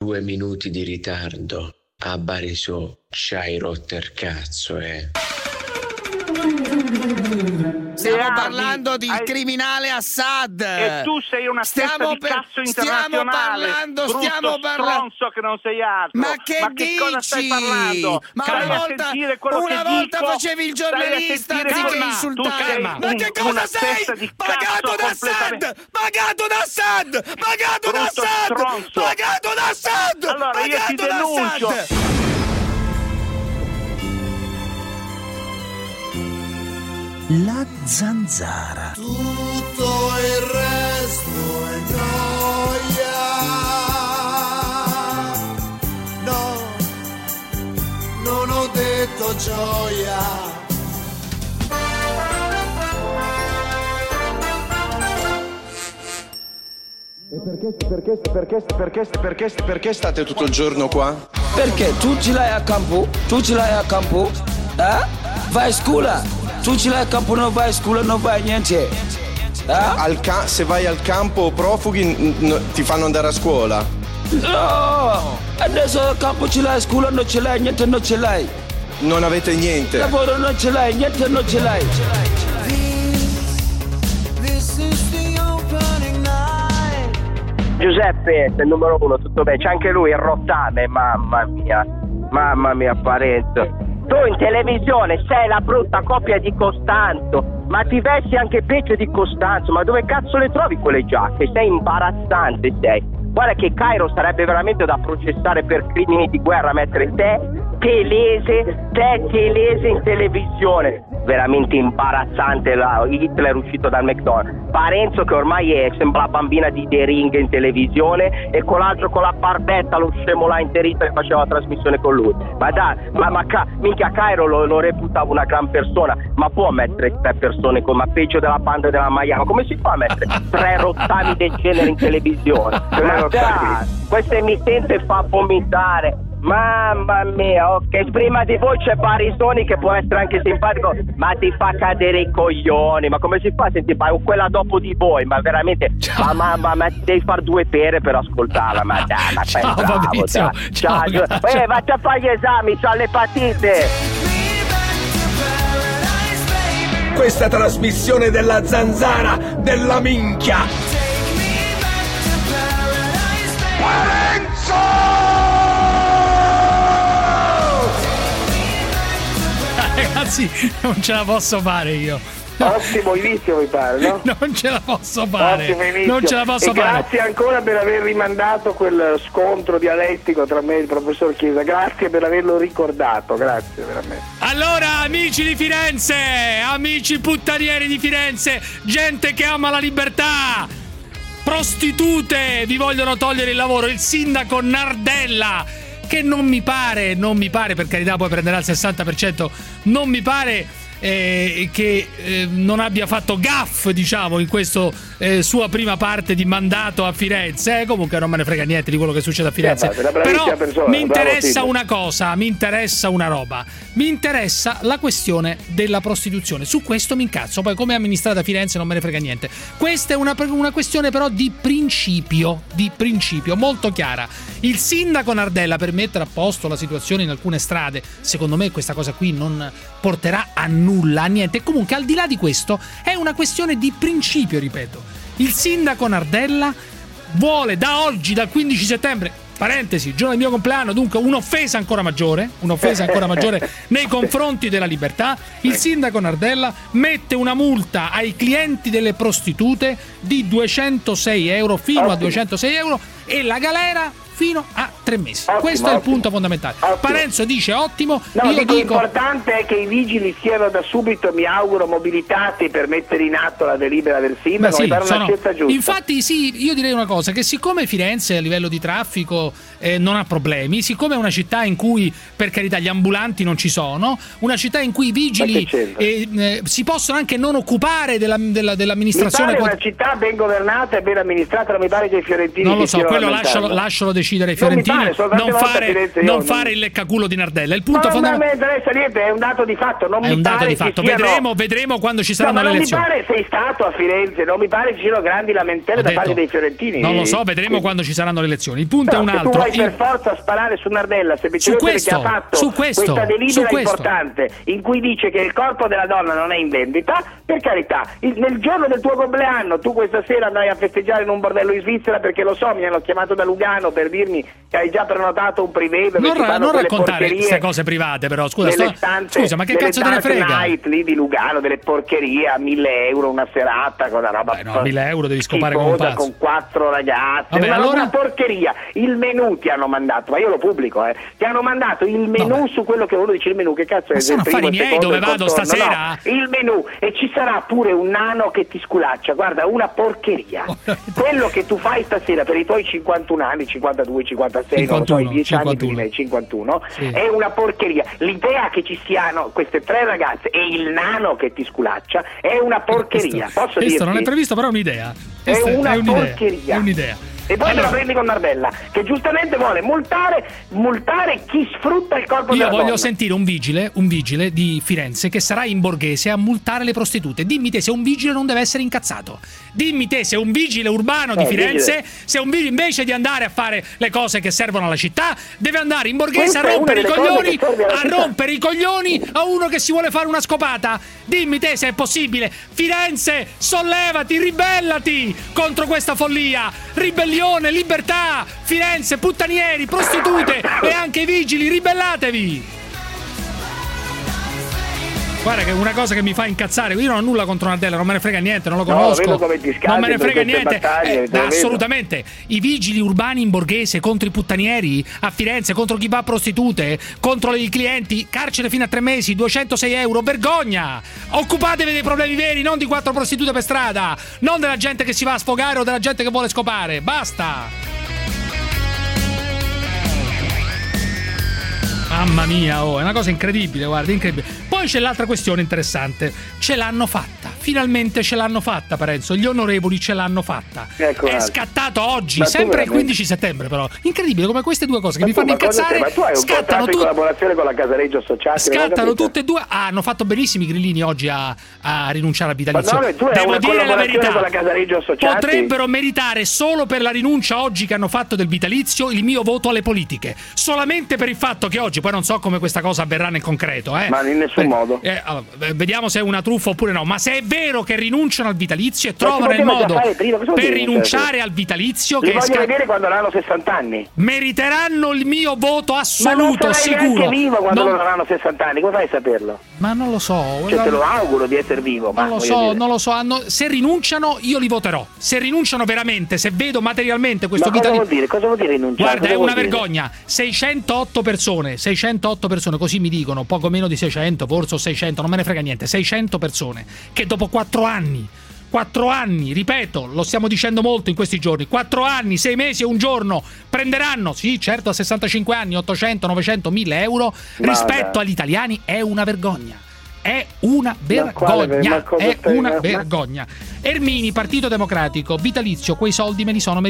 2 minuti di ritardo. A Barisò c'hai rotter cazzo, Stiamo parlando di criminale Assad. E tu sei una testa di cazzo internazionale. Stiamo parlando. Stronzo che non sei altro. Ma che dici? Cosa stai parlando? Ma Stai una a volta, sentire quello una che volta dico? facevi il giornalista anziché insultare. Ma che cosa sei? Pagato da Assad! Pagato da Assad! Pagato da Assad! Pagato da Assad! Allora io ti denuncio. La zanzara. Tutto il resto è noia. No, non ho detto gioia. E perché state tutto il giorno qua? Perché tu ce l'hai a campo? Tu ce l'hai a campo? Vai a scuola! Tu ce l'hai a campo, non vai a scuola, non vai niente. Se vai al campo profughi ti fanno andare a scuola? No! Adesso al campo ce l'hai, a scuola non ce l'hai, niente non ce l'hai. Non avete niente? Lavoro non ce l'hai, niente non ce l'hai. Giuseppe è il numero 1, tutto bene, c'è anche lui il rottame, mamma mia Parenzo. Tu in televisione sei la brutta copia di Costanzo, ma ti vesti anche peggio di Costanzo, ma dove cazzo le trovi quelle giacche? Sei imbarazzante, sei. Guarda che Cairo sarebbe veramente da processare per crimini di guerra, mettere te telese in televisione. Veramente imbarazzante, Hitler uscito dal McDonald's. Parenzo che ormai sembra la bambina di The Ring in televisione, e con l'altro con la barbetta, lo scemo là interista che faceva la trasmissione con lui. Ma dai, minchia Cairo lo reputavo una gran persona, ma può mettere 3 persone come peggio della banda della Miami? Come si fa a mettere 3 rottami del genere in televisione? Ma dai, questa emittente fa vomitare. Mamma mia, ok, prima di voi c'è Barisoni che può essere anche simpatico, ma ti fa cadere i coglioni. Ma come si fa a sentire? Quella dopo di voi, ma veramente, ma devi fare 2 pere per ascoltarla, ma dai, ma sei bravo, dai. Ciao. Vatti a fare gli esami, c'ha l'epatite. Questa trasmissione della zanzara della minchia. Parenzo! Ragazzi, non ce la posso fare io. Ottimo inizio mi pare, no? Non ce la posso fare. Non ce la posso fare. Grazie ancora per aver rimandato quel scontro dialettico tra me e il professor Chiesa. Grazie per averlo ricordato, grazie veramente. Allora, amici di Firenze, amici puttanieri di Firenze, gente che ama la libertà, prostitute, vi vogliono togliere il lavoro. Il sindaco Nardella, che non mi pare, per carità, poi prenderà il 60%, non mi pare che non abbia fatto gaff, diciamo, in questo sua prima parte di mandato a Firenze. Comunque non me ne frega niente di quello che succede a Firenze. Però mi interessa una cosa, mi interessa una roba, mi interessa la questione della prostituzione. Su questo mi incazzo, poi come è amministrata Firenze non me ne frega niente. Questa è una questione però di principio molto chiara. Il sindaco Nardella, per mettere a posto la situazione in alcune strade, secondo me questa cosa qui non porterà a nulla, a niente. Comunque, al di là di questo, è una questione di principio, ripeto. Il sindaco Nardella vuole da oggi, dal 15 settembre, parentesi, giorno del mio compleanno, dunque un'offesa ancora maggiore nei confronti della libertà. Il sindaco Nardella mette una multa ai clienti delle prostitute di 206 euro, fino a 206 euro, e la galera fino a 3 mesi. Questo è il punto fondamentale. Parenzo dice ottimo. No, io dico l'importante è che i vigili siano da subito, mi auguro, mobilitati per mettere in atto la delibera del sindaco. Sì, mi pare una scelta giusta. Infatti sì, io direi una cosa, che siccome Firenze a livello di traffico non ha problemi, siccome è una città in cui, per carità, gli ambulanti non ci sono, una città in cui i vigili si possono anche non occupare dell'amministrazione. Mi pare una città ben governata e ben amministrata, non mi pare che i fiorentini non lo so, quello lascialo decidere decidere ai fiorentini, non fare il leccaculo di Nardella. Il punto fondamentale non mi interessa niente, è un dato di fatto. Non è mi un dato pare di fatto. Vedremo quando ci saranno le elezioni. Non mi pare sei stato a Firenze, non mi pare ci siano grandi lamentele da parte dei fiorentini. Non lo so, vedremo quando ci saranno le elezioni. Il punto è un altro. Tu vuoi per forza sparare su Nardella semplicemente perché ha fatto questa delibera importante in cui dice che il corpo della donna non è in vendita, per carità. Nel giorno del tuo compleanno tu questa sera andai a festeggiare in un bordello in Svizzera, perché lo so, mi hanno chiamato da Lugano per dirmi che hai già prenotato un privé dove non raccontare queste cose private, però scusa, ma che cazzo te ne frega? Night lì di Lugano, delle porcherie a 1.000 euro una serata con una roba 1.000 euro devi scopare come un pazzo, con 4 ragazze. Una porcheria. Il menù ti hanno mandato, ma io lo pubblico, ti hanno mandato il menù su quello che uno dice il menù, che cazzo è? Sono affari miei, dove vado stasera? No, il menù, e ci sarà pure un nano che ti sculaccia, guarda, una porcheria. Quello che tu fai stasera per i tuoi 51 anni, 52, 56, 51, non so, i 10 anni prima, i 51, è una porcheria. L'idea che ci siano queste 3 ragazze e il nano che ti sculaccia è una porcheria. Questo non è previsto, però è un'idea. È una porcheria. È un'idea. E poi te la prendi con Nardella, che giustamente vuole multare chi sfrutta il corpo della donna. Io voglio sentire un vigile di Firenze che sarà in borghese a multare le prostitute. Dimmi te se un vigile non deve essere incazzato. Dimmi te se un vigile urbano di Firenze, se un vigile invece di andare a fare le cose che servono alla città, deve andare in borghese a rompere i coglioni a uno che si vuole fare una scopata. Dimmi te se è possibile. Firenze, sollevati, ribellati contro questa follia. Ribellione, libertà. Firenze, puttanieri, prostitute e anche i vigili, ribellatevi. Guarda che è una cosa che mi fa incazzare. Io non ho nulla contro Nardella, non me ne frega niente, non lo conosco. Vedo come ti non me ne frega niente. Battaglie, assolutamente. I vigili urbani in borghese contro i puttanieri a Firenze, contro chi va a prostitute, contro i clienti, carcere fino a 3 mesi, 206 euro, vergogna! Occupatevi dei problemi veri, non di 4 prostitute per strada, non della gente che si va a sfogare o della gente che vuole scopare. Basta! Mamma mia, è una cosa incredibile, guarda, incredibile. Poi c'è l'altra questione interessante. Ce l'hanno fatta, finalmente ce l'hanno fatta, Parenzo. Gli onorevoli ce l'hanno fatta. È scattato oggi, sempre il 15 settembre però. Incredibile come queste due cose che mi fanno incazzare. Ma tu hai un contratto in collaborazione con la Casareggio Associati. Scattano tutte e due. Hanno fatto benissimo i grillini oggi a rinunciare al vitalizio. Ma no, tu devo dire la verità, con la Casareggio Associati. Potrebbero meritare solo per la rinuncia oggi che hanno fatto del vitalizio il mio voto alle politiche. Solamente per il fatto che oggi, poi non so come questa cosa avverrà nel concreto, ma in nessun modo. Allora, vediamo se è una truffa oppure no. Ma se è vero che rinunciano al vitalizio e trovano il modo per rinunciare al vitalizio, li voglio vedere quando avranno 60 anni. Meriteranno il mio voto assoluto, ma sicuro. Ma non vivo quando loro avranno 60 anni, come fai a saperlo? Ma non lo so. Cioè, te lo auguro di essere vivo. Non lo so. Se rinunciano, io li voterò. Se rinunciano veramente, se vedo materialmente questo vitalizio. Cosa vuol dire rinunciare? Guarda, è una vergogna. 608 persone, così mi dicono, poco meno di 600, forse o 600, non me ne frega niente. 600 persone che dopo 4 anni, ripeto, lo stiamo dicendo molto in questi giorni, 4 anni, 6 mesi e un giorno prenderanno, sì certo a 65 anni, 800, 900, 1000 euro rispetto agli italiani. È una vergogna. È una vergogna. Ermini, Partito Democratico, vitalizio, quei soldi me li sono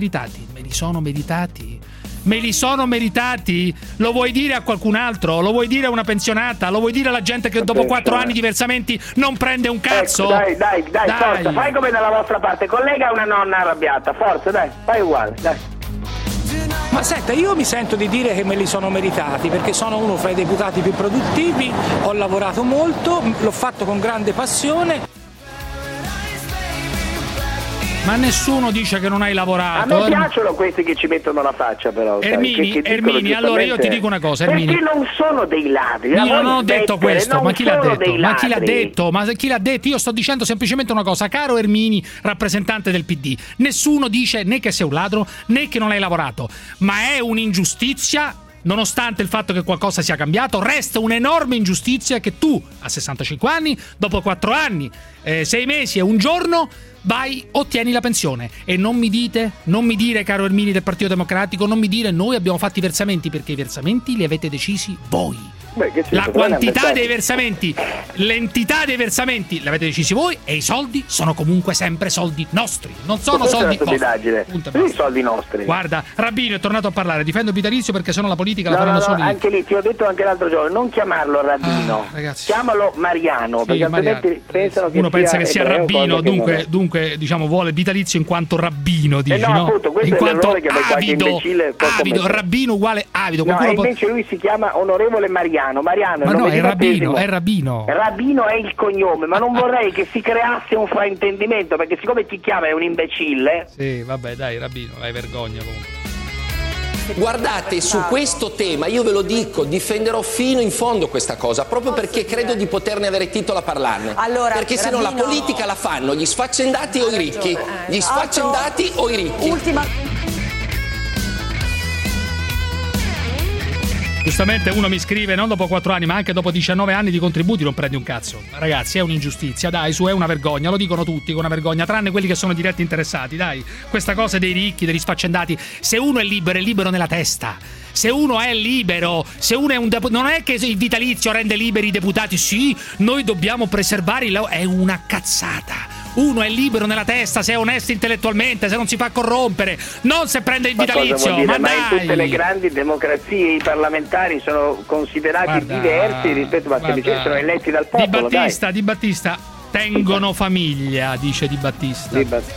meritati. Lo vuoi dire a qualcun altro? Lo vuoi dire a una pensionata? Lo vuoi dire alla gente che dopo 4 anni di versamenti non prende un cazzo? Dai, forza, fai come dalla vostra parte. Collega una nonna arrabbiata, forza, dai, fai uguale, dai. Ma senta, io mi sento di dire che me li sono meritati perché sono uno fra i deputati più produttivi, ho lavorato molto, l'ho fatto con grande passione. Ma nessuno dice che non hai lavorato. A me piacciono questi che ci mettono la faccia, però. Ermini, allora io ti dico una cosa, Ermini. Perché non sono dei ladri. Io non ho detto questo, ma chi l'ha detto? Ma chi l'ha detto? Io sto dicendo semplicemente una cosa, caro Ermini, rappresentante del PD. Nessuno dice né che sei un ladro né che non hai lavorato, ma è un'ingiustizia. Nonostante il fatto che qualcosa sia cambiato, resta un'enorme ingiustizia che tu, a 65 anni, dopo 4 anni, 6 mesi e un giorno, ottieni la pensione. E non mi dire, caro Ermini del Partito Democratico, non mi dire noi abbiamo fatto i versamenti, perché i versamenti li avete decisi voi. La quantità dei versamenti, l'entità dei versamenti l'avete decisi voi, e i soldi sono comunque sempre soldi nostri, non sono soldi vostri. I soldi nostri. Guarda, Rabbino è tornato a parlare, difendo Vitalizio perché sennò la politica la faranno solo. Anche lì ti ho detto anche l'altro giorno, non chiamarlo Rabbino, chiamalo Mariano, perché altrimenti pensano che uno pensa che sia Rabbino, dunque diciamo vuole Vitalizio in quanto rabbino, dici, no? Appunto, questo in quanto è avido, Rabbino uguale avido. Invece lui si chiama onorevole Mariano. Ma no, è Rabbino. Rabbino è il cognome, ma non vorrei che si creasse un fraintendimento, perché siccome ti chiama è un imbecille. Sì, vabbè, dai, Rabbino, hai vergogna comunque. Guardate, su questo tema io ve lo dico, difenderò fino in fondo questa cosa, proprio perché credo di poterne avere titolo a parlarne. Perché se no la politica la fanno gli sfaccendati o i ricchi. Gli sfaccendati o i ricchi. Giustamente uno mi scrive, non dopo 4 anni ma anche dopo 19 anni di contributi non prendi un cazzo. Ragazzi, è un'ingiustizia, dai, è una vergogna, lo dicono tutti che è una vergogna, tranne quelli che sono diretti interessati, dai. Questa cosa dei ricchi, degli sfaccendati, se uno è libero nella testa. Se uno è libero, se uno è un non è che il vitalizio rende liberi i deputati, sì, noi dobbiamo preservare è una cazzata. Uno è libero nella testa se è onesto intellettualmente, se non si fa corrompere, non se prende il vitalizio. Ma in tutte le grandi democrazie i parlamentari sono considerati diversi rispetto a se sono eletti dal popolo. Di Battista tengono famiglia, dice Di Battista.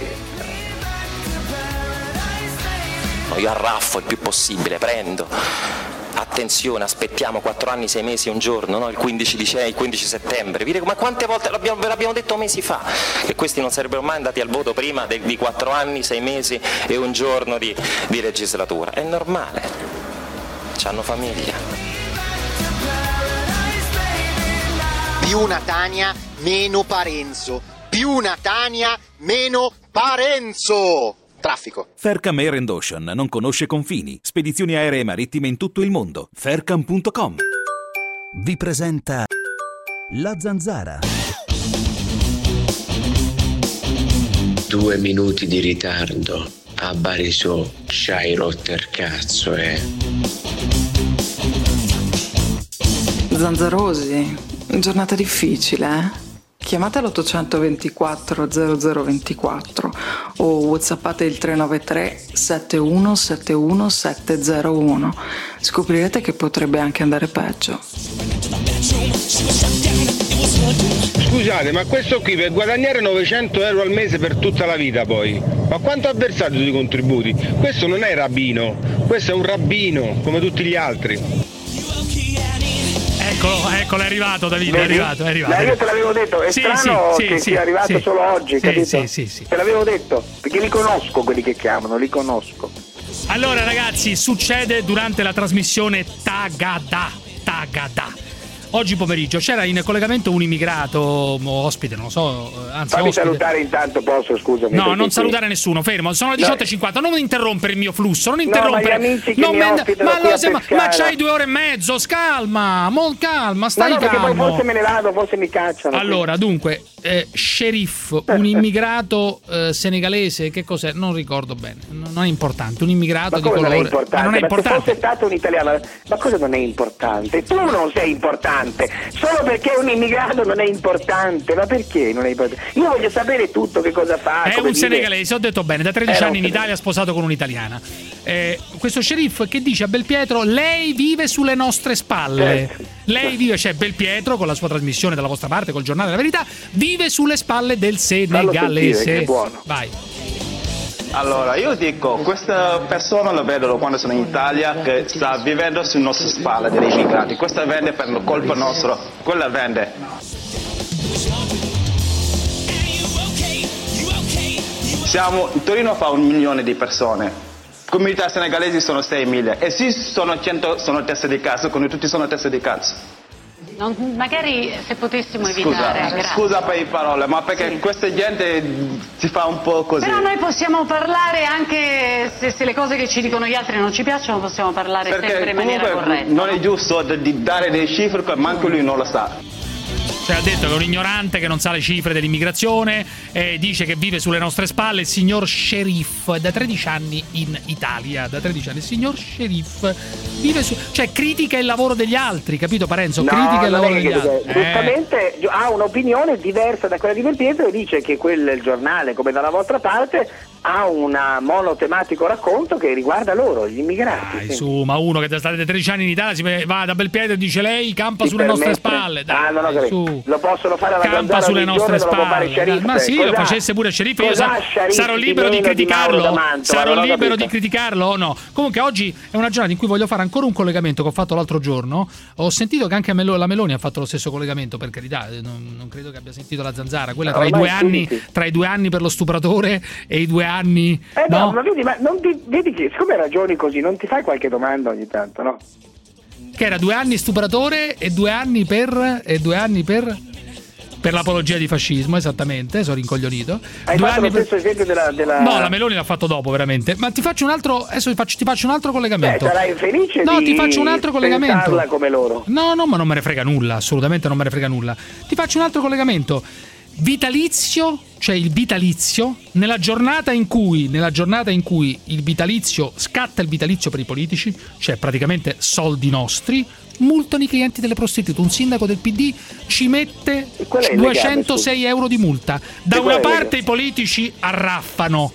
Io arraffo il più possibile, prendo. Attenzione, aspettiamo 4 anni, 6 mesi, un giorno, no? Il 15 settembre. Ma quante volte ve l'abbiamo detto mesi fa che questi non sarebbero mai andati al voto prima di 4 anni, 6 mesi e un giorno di legislatura. È normale, c'hanno famiglia. Più Natania, meno Parenzo. Più Natania, meno Parenzo. Traffico. Faircam Air and Ocean non conosce confini. Spedizioni aeree e marittime in tutto il mondo. Faircam.com vi presenta La Zanzara. 2 minuti di ritardo. A Barisò c'hai rotter cazzo, Zanzarosi, giornata difficile, eh? Chiamate l'824 0024 o whatsappate il 393 7171 701. Scoprirete che potrebbe anche andare peggio. Scusate, ma questo qui per guadagnare 900 euro al mese per tutta la vita poi, ma quanto ha versato di contributi? Questo non è Rabbino, questo è un rabbino come tutti gli altri. Eccolo, è arrivato Davide, è arrivato. Io te l'avevo detto, è strano che sia arrivato solo oggi, capito? Sì. Te l'avevo detto, perché li conosco quelli che chiamano, li conosco. Allora ragazzi, succede durante la trasmissione Tagada. Oggi pomeriggio c'era in collegamento un immigrato ospite, non lo so, anzi fammi salutare intanto, posso, scusami. No, non salutare nessuno, fermo, sono le 18:50, non interrompere il mio flusso, non interrompere. Ma gli amici che ma c'hai 2 ore e mezzo, calma, stai calmo. Perché poi forse me ne vado, forse mi cacciano. Allora, dunque, Sherif, un immigrato senegalese, che cos'è? Non ricordo bene, non è importante, un immigrato di colore. Non è importante. Se fosse stato un italiano, ma cosa non è importante? Tu non sei importante. Solo perché un immigrato non è importante, ma perché non è importante? Io voglio sapere tutto, che cosa fa. È un senegalese, ho detto bene, da 13 anni in Italia, sposato con un'italiana. Questo sceriff che dice a Belpietro: lei vive sulle nostre spalle. Lei vive, cioè Belpietro con la sua trasmissione dalla vostra parte, col giornale della verità, vive sulle spalle del senegalese. Vai. Allora, io dico, questa persona lo vedo quando sono in Italia che sta vivendo sulle nostre spalle degli immigrati. Questa vende per colpa nostra, quella vende. Torino fa 1 milione di persone. Comunità senegalesi sono 6.000 e sì, sono 100 sono teste di cazzo, come tutti sono teste di cazzo. Magari se potessimo evitare. Scusa per le parole, ma perché questa gente si fa un po' così. Però noi possiamo parlare anche se le cose che ci dicono gli altri non ci piacciono, possiamo parlare sempre in maniera corretta. Non è giusto di dare dei cifre che manco lui non lo sa. Cioè ha detto che è un ignorante che non sa le cifre dell'immigrazione, dice che vive sulle nostre spalle. Il signor Scerif, da 13 anni in Italia, da 13 anni. Il signor Scerif vive cioè critica il lavoro degli altri, capito Parenzo? No, critica il lavoro degli altri. Giustamente ha un'opinione diversa da quella di Belpietro e dice che il giornale, come dalla vostra parte, ha un monotematico racconto che riguarda loro, gli immigrati. Dai, su, ma uno che da state 13 anni in Italia va da Belpietro e dice lei campa sulle nostre spalle. Dai, non ho capito. su. Lo possono fare alla campa sulle nostre spalle. Ma sì, lo facesse pure Scerif, io sarò libero di criticarlo. Sarò libero di criticarlo o no? Comunque oggi è una giornata in cui voglio fare ancora un collegamento che ho fatto l'altro giorno. Ho sentito che anche la Meloni ha fatto lo stesso collegamento, per carità, non credo che abbia sentito la Zanzara, quella tra i 2 anni per lo stupratore e i 2 anni. No, ma vedi che siccome ragioni così, non ti fai qualche domanda ogni tanto, no? Che era 2 anni stupratore e 2 anni per l'apologia di fascismo, esattamente, sono rincoglionito. Hai fatto lo stesso esempio della... No, la Meloni l'ha fatto dopo, veramente. Ma ti faccio un altro, adesso ti faccio un altro collegamento. Sarai felice ti faccio un altro collegamento. Come loro. No, ma non me ne frega nulla, assolutamente non me ne frega nulla. Ti faccio un altro collegamento. Vitalizio, cioè il vitalizio, nella giornata in cui il vitalizio scatta, il vitalizio per i politici, cioè praticamente soldi nostri, multano i clienti delle prostitute. Un sindaco del PD ci mette 206 euro di multa. Da una parte i politici arraffano,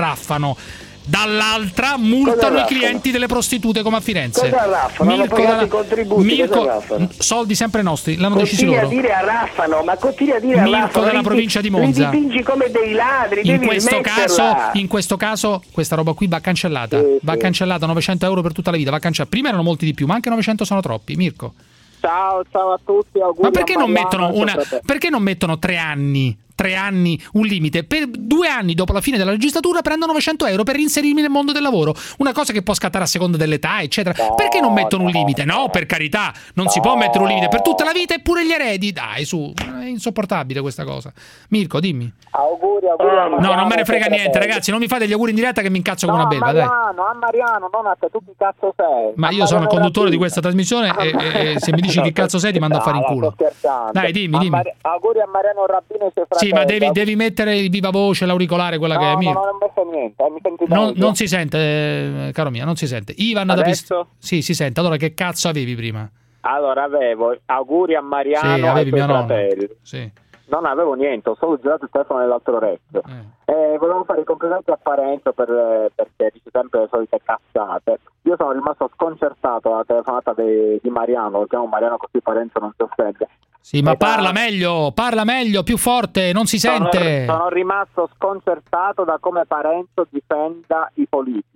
dall'altra multano i clienti delle prostitute come a Firenze. Cosa arraffano? Mirko, soldi sempre nostri, l'hanno deciso loro. Continui a dire arraffano. Mirko della provincia di Monza. Li dipingi come dei ladri. In questo caso questa roba qui va cancellata. Va cancellata, 900 euro per tutta la vita. Va cancellata. Prima erano molti di più, ma anche 900 sono troppi. Mirko. Ciao a tutti. Ma perché non mettono 3 anni? 3 anni un limite, per 2 anni dopo la fine della legislatura prendo 900 euro per reinserirmi nel mondo del lavoro, una cosa che può scattare a seconda dell'età eccetera. Perché non mettono un limite? No, per carità, non si può mettere un limite per tutta la vita eppure gli eredi, dai su, è insopportabile questa cosa. Mirko, dimmi. Auguri no, non me ne frega niente ragazzi, non mi fate gli auguri in diretta che mi incazzo come una belva, dai. A Mariano, non a te, tu chi cazzo sei? Ma io sono il conduttore di questa trasmissione e se mi dici chi cazzo sei ti mando a fare in culo. Dai, dimmi. Auguri a Mariano Rabbino e suoi fratelli. Sì, ma devi mettere il viva voce, l'auricolare, quella che è mia. No, non ho messo niente, mi senti non si sente, caro mio, non si sente. Ivan da Sì, si sente. Allora che cazzo avevi prima? Allora avevo auguri a Mariano e ai suoi fratelli. Sì. Non avevo niente, ho solo girato il telefono nell'altro orecchio. Volevo fare i complimenti a Parenzo perché dice sempre le solite cazzate. Io sono rimasto sconcertato dalla telefonata di Mariano, lo chiamo Mariano così Parenzo non si offende. Sì, ma parla meglio, più forte, non si sente. Sono rimasto sconcertato da come Parenzo difenda i politici.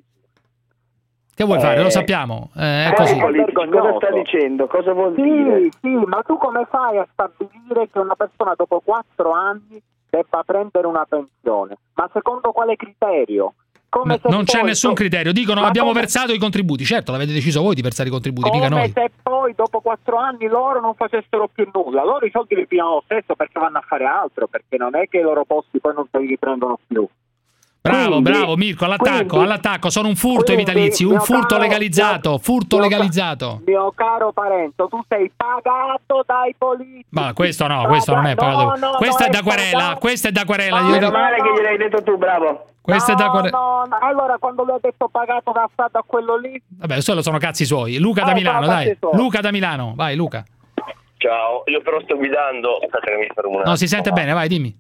Che vuoi fare? Lo sappiamo. È così. Cosa sta dicendo? Cosa vuol dire? Sì, ma tu come fai a stabilire che una persona dopo 4 anni debba prendere una pensione? Ma secondo quale criterio? Non c'è nessun criterio. Dicono abbiamo versato i contributi. Certo, l'avete deciso voi di versare i contributi, mica noi. Se poi dopo 4 anni loro non facessero più nulla. Loro i soldi li pigliano lo stesso perché vanno a fare altro, perché non è che i loro posti poi non se li riprendono più. Bravo Mirko, all'attacco, sono un furto ai vitalizi, un furto legalizzato, legalizzato. Mio caro Parenzo, tu sei pagato dai politici. Ma questo non è pagato. Questa è da querela, Meno male che gliel'hai detto tu, bravo. Questa è da querela. Allora quando lui ha detto pagato da stato a quello lì. Vabbè, quello sono cazzi suoi. Luca da Milano, dai. Luca da Milano, vai Luca. Ciao, io però sto guidando. Aspetta che mi fermo un attimo. No, si sente bene, vai, dimmi.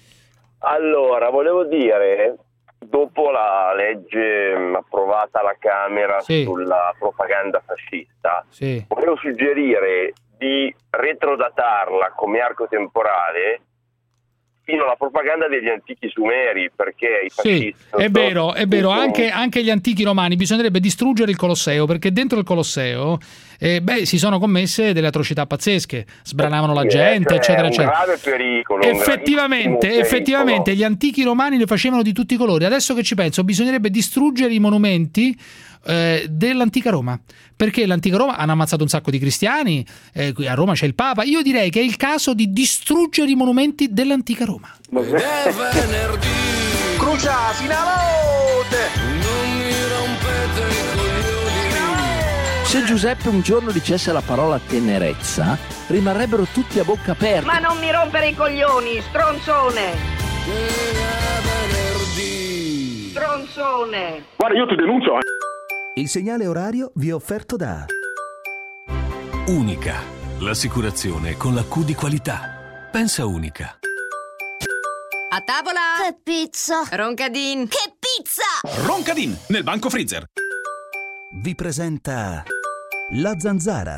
Allora, volevo dire, dopo la legge approvata alla Camera sulla propaganda fascista, volevo suggerire di retrodatarla come arco temporale fino alla propaganda degli antichi sumeri, perché i fascisti... Sì, è vero, anche gli antichi romani bisognerebbe distruggere il Colosseo, perché dentro il Colosseo si sono commesse delle atrocità pazzesche, sbranavano la gente, eccetera, eccetera. Un grave pericolo. Effettivamente gli antichi romani le facevano di tutti i colori. Adesso che ci penso, bisognerebbe distruggere i monumenti dell'antica Roma, perché l'antica Roma hanno ammazzato un sacco di cristiani, qui a Roma c'è il Papa. Io direi che è il caso di distruggere i monumenti dell'antica Roma. Crucia fino a notte. Non mi rompete i coglioni. Se Giuseppe un giorno dicesse la parola tenerezza, rimarrebbero tutti a bocca aperta. Ma non mi rompere i coglioni, stronzone! Stronzone! Guarda, io ti denuncio, Il segnale orario vi è offerto da Unica, l'assicurazione con la Q di qualità. Pensa Unica. A tavola! Che pizza! Roncadin! Che pizza! Roncadin, nel banco freezer. Vi presenta La Zanzara.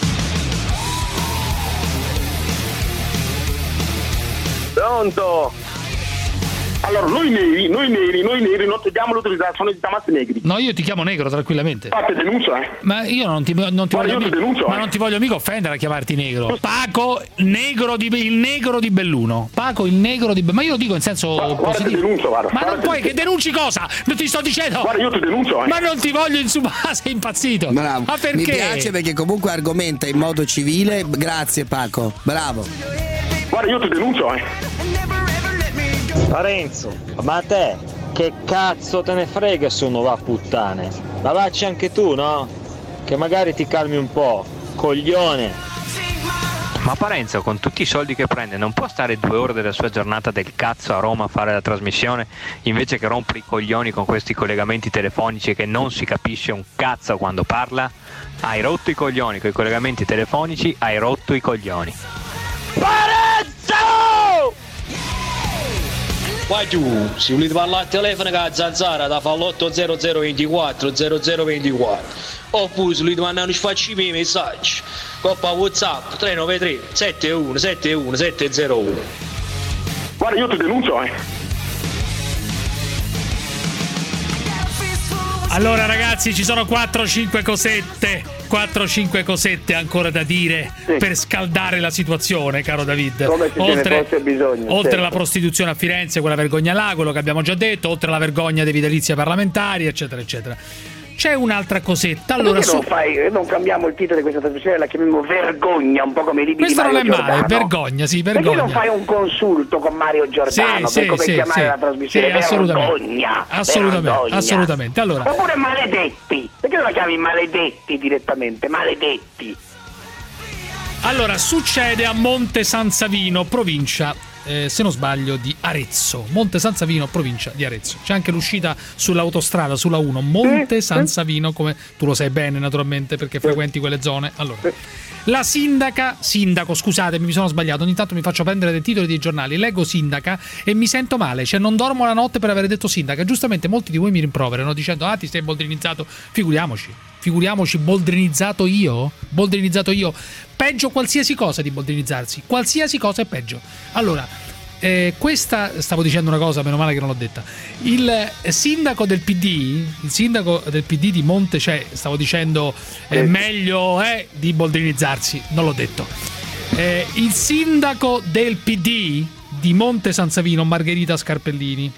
Pronto? Allora, noi neri non togliamo l'utilizzazione di Damas negri. No, io ti chiamo negro tranquillamente. Fate denuncia, Ma io non ti voglio mica offendere a chiamarti negro. Paco, il negro di Belluno. Paco, il negro di Belluno. Ma io lo dico in senso positivo. Denuncio, guarda. Ma non puoi, che denunci cosa? Non ti sto dicendo. Guarda, io ti denuncio, Ma non ti voglio insubare, sei impazzito. Bravo. Ma perché? Mi piace perché comunque argomenta in modo civile. Grazie Paco, bravo. Guarda, io ti denuncio, Parenzo, ma a te che cazzo te ne frega se uno va a puttane? Ma vacci anche tu, no? Che magari ti calmi un po', coglione. Ma Parenzo, con tutti i soldi che prende, non può stare 2 ore della sua giornata del cazzo a Roma a fare la trasmissione invece che rompere i coglioni con questi collegamenti telefonici che non si capisce un cazzo quando parla? Hai rotto i coglioni con i collegamenti telefonici, hai rotto i coglioni. Parenzo! Vai tu, se volete parlare al telefono con la Zanzara da fa l'80024 0024 oppure se volete mandare facci i miei messaggi coppa WhatsApp 393 71 71 701. Guarda, io ti denuncio, Allora ragazzi, ci sono 4-5 cosette ancora da dire per scaldare la situazione, caro David. Come se ce ne fosse bisogno. Oltre alla prostituzione a Firenze, quella vergogna là, quello che abbiamo già detto, oltre alla vergogna dei vitalizi parlamentari, eccetera, eccetera. C'è un'altra cosetta. Allora, non cambiamo il titolo di questa trasmissione, la chiamiamo Vergogna, un po' come i libri questo di Mario Giordano. Non è male, vergogna, sì, vergogna. Perché non fai un consulto con Mario Giordano per come chiamare la trasmissione? Vergogna. Assolutamente. Allora. Oppure Maledetti. Perché non la chiami Maledetti direttamente? Maledetti. Allora, succede a Monte San Savino, provincia se non sbaglio di Arezzo. Monte San Savino, provincia di Arezzo. C'è anche l'uscita sull'autostrada, sulla 1, Monte San Savino, come tu lo sai bene naturalmente perché frequenti quelle zone. Allora, la sindaco, scusatemi, mi sono sbagliato, ogni tanto mi faccio prendere dei titoli dei giornali, leggo sindaca e mi sento male, cioè non dormo la notte per aver detto sindaca. Giustamente molti di voi mi rimproverano dicendo ti sei boldrinizzato. Figuriamoci, boldrinizzato io, peggio qualsiasi cosa di boldrinizzarsi, qualsiasi cosa è peggio. Allora, questa, stavo dicendo una cosa, meno male che non l'ho detta. Il sindaco del PD di Monte, cioè stavo dicendo meglio di boldrinizzarsi, non l'ho detto. Il sindaco del PD di Monte San Savino, Margherita Scarpellini,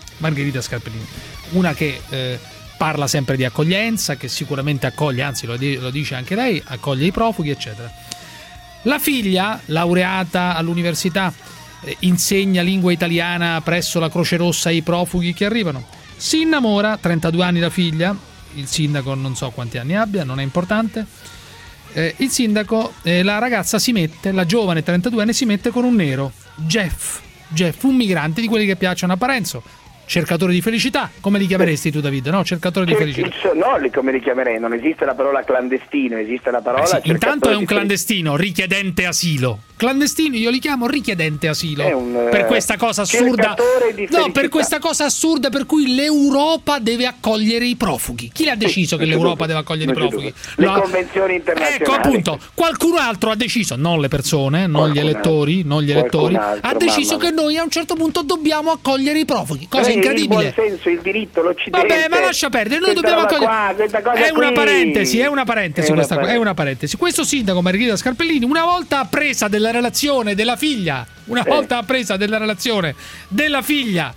una che parla sempre di accoglienza, che sicuramente accoglie, anzi lo dice anche lei, accoglie i profughi, eccetera. La figlia, laureata all'università, insegna lingua italiana presso la Croce Rossa ai profughi che arrivano. Si innamora, 32 anni la figlia, il sindaco non so quanti anni abbia, non è importante. Il sindaco, la ragazza la giovane 32 anni si mette con un nero, Jeff, un migrante di quelli che piacciono a Parenzo. Cercatore di felicità, come li chiameresti tu, David? No, cercatore di felicità. No, come li chiamerei? Non esiste la parola clandestino, esiste la parola intanto è un clandestino, richiedente asilo. Clandestino, io li chiamo richiedente asilo per questa cosa assurda. Per questa cosa assurda per cui l'Europa deve accogliere i profughi. Chi l'ha deciso che l'Europa deve accogliere i profughi? Le convenzioni internazionali. Ecco, appunto, qualcuno altro ha deciso, non le persone, non gli elettori, ha deciso che noi a un certo punto dobbiamo accogliere i profughi. Cosa incredibile. Il buon senso, il diritto, l'Occidente. Vabbè, ma lascia perdere, noi dobbiamo accogliere. È una parentesi questa cosa, è una parentesi. Questo sindaco Margherita Scarpellini, una volta appresa della relazione della figlia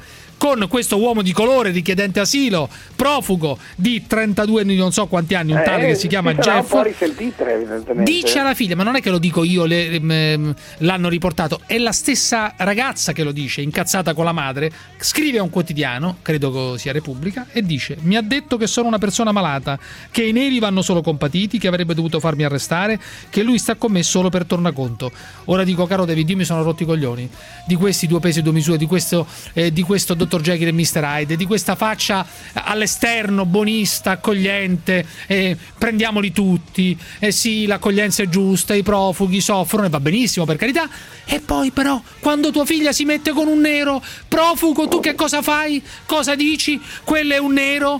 con questo uomo di colore, richiedente asilo, profugo di 32 non so quanti anni, un tale che si chiama Jeff. Un po' risentita, evidentemente. Dice alla figlia, ma non è che lo dico io, l'hanno riportato, è la stessa ragazza che lo dice, incazzata con la madre, scrive a un quotidiano, credo sia Repubblica, e dice: mi ha detto che sono una persona malata, che i neri vanno solo compatiti, che avrebbe dovuto farmi arrestare, che lui sta con me solo per tornaconto. Ora dico, caro David, io mi sono rotti i coglioni di questi 2 pesi e 2 misure, di questo Dr. Jekyll e Mr. Hyde, di questa faccia all'esterno buonista, accogliente, prendiamoli tutti, sì, l'accoglienza è giusta, i profughi soffrono e va benissimo, per carità, e poi però quando tua figlia si mette con un nero profugo, tu che cosa fai? Cosa dici? Quello è un nero,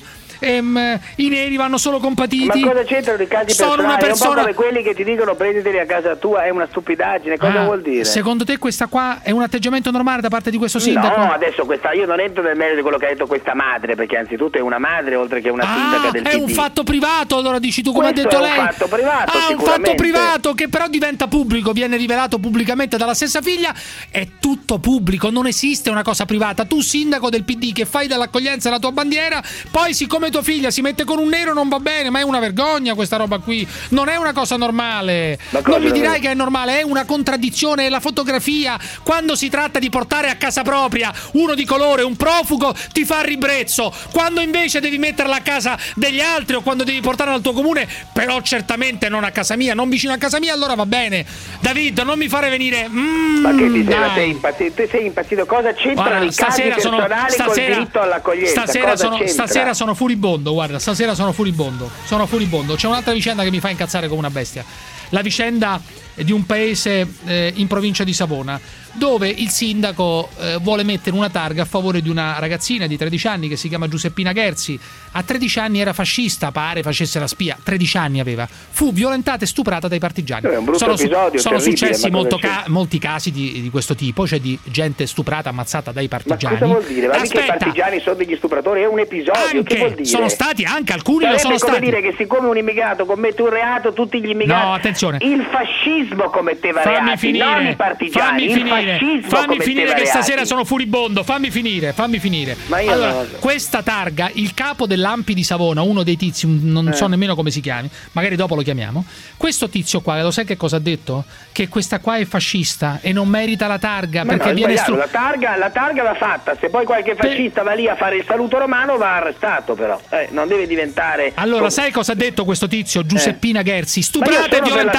i neri vanno solo compatiti. Ma cosa c'entrano i casi sono personali? una persona... È un po' come quelli che ti dicono prenditeli a casa tua, è una stupidaggine. Cosa vuol dire? Secondo te questa qua è un atteggiamento normale da parte di questo sindaco? No, adesso io non entro nel merito di quello che ha detto questa madre, perché anzitutto è una madre oltre che una sindaca del PD. È un fatto privato, allora dici tu, come questo ha detto lei. È un fatto privato, un fatto privato che però diventa pubblico, viene rivelato pubblicamente dalla stessa figlia, è tutto pubblico, non esiste una cosa privata. Tu, sindaco del PD, che fai dell'accoglienza la tua bandiera, poi siccome tua figlia si mette con un nero non va bene, ma è una vergogna questa roba qui, non è una cosa normale. Non mi dirai che è normale, è una contraddizione, è la fotografia. Quando si tratta di portare a casa propria uno di colore, un profugo, ti fa ribrezzo. Quando invece devi metterla a casa degli altri o quando devi portarla al tuo comune, però certamente non a casa mia, non vicino a casa mia, allora va bene. David, non mi fare venire ma che ti sei impazzito? Sei impazzito? Cosa c'entrano i casi personali col diritto all'accoglienza? Stasera sono furibondo, guarda, stasera sono furibondo. C'è un'altra vicenda che mi fa incazzare come una bestia. La vicenda di un paese in provincia di Savona, dove il sindaco vuole mettere una targa a favore di una ragazzina di 13 anni che si chiama Giuseppina Gherzi. A 13 anni era fascista, pare facesse la spia, 13 anni aveva. Fu violentata e stuprata dai partigiani. È un brutto episodio, sono successi terribile, molti casi di questo tipo, cioè di gente stuprata, ammazzata dai partigiani. Ma cosa vuol dire? Ma mica i partigiani sono degli stupratori, è un episodio, che vuol dire? Sono stati anche alcuni, lo sono come stati. dire che siccome un immigrato commette un reato, tutti gli immigrati... No, attenzione. Il fascismo commetteva reati, non i partigiani. Fammi finire che stasera sono furibondo, fammi finire. Ma io allora, questa targa, il capo dell'Ampi di Savona, uno dei tizi, non so nemmeno come si chiami, magari dopo lo chiamiamo. Questo tizio qua, lo sai che cosa ha detto? Che questa qua è fascista e non merita la targa, perché viene la targa va fatta, se poi qualche fascista va lì a fare il saluto romano va arrestato, però non deve diventare... Allora, sai cosa ha detto questo tizio, Giuseppina Gherzi? Stuprata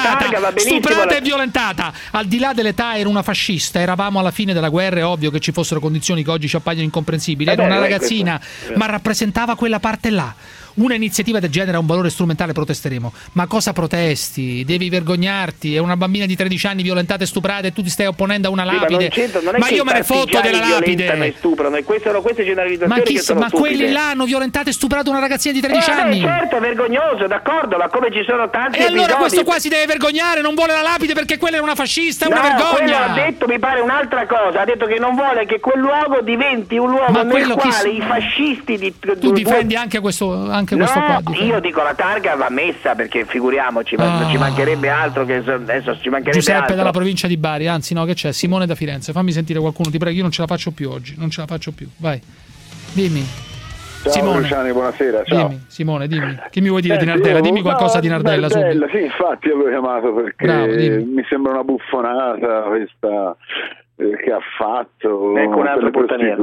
e violentata. Al di là dell'età era una fascista, eravamo alla fine della guerra, è ovvio che ci fossero condizioni che oggi ci appaiono incomprensibili. Era una ragazzina, ma rappresentava quella parte là. Una iniziativa del genere ha un valore strumentale, protesteremo. Ma cosa protesti? Devi vergognarti. È una bambina di 13 anni violentata e stuprata e tu ti stai opponendo a una lapide. Ma io me ne fotto della lapide. E queste generalizzazioni ma quelli là hanno violentato e stuprato una ragazzina di 13 anni. Certo, è vergognoso, d'accordo, ma come ci sono tanti episodi. E allora questo qua si deve vergognare, non vuole la lapide perché quella è una fascista, è una vergogna. Quello ha detto, mi pare, un'altra cosa. Ha detto che non vuole che quel luogo diventi un luogo nel quale i fascisti tu difendi anche questo qua. Io dico la targa va messa, perché figuriamoci, ci mancherebbe altro, che adesso ci mancherebbe Giuseppe altro. dalla provincia di Bari, anzi no, che c'è? Simone da Firenze. Fammi sentire qualcuno, ti prego, io non ce la faccio più oggi, non ce la faccio più. Vai. Dimmi. Ciao Simone. Luciani, buonasera. Ciao. Dimmi, Simone, dimmi. Che mi vuoi dire di Nardella? Dimmi qualcosa di Nardella subito. Sì, infatti avevo chiamato perché mi sembra una buffonata questa che ha fatto. Ecco un altro puttaniere.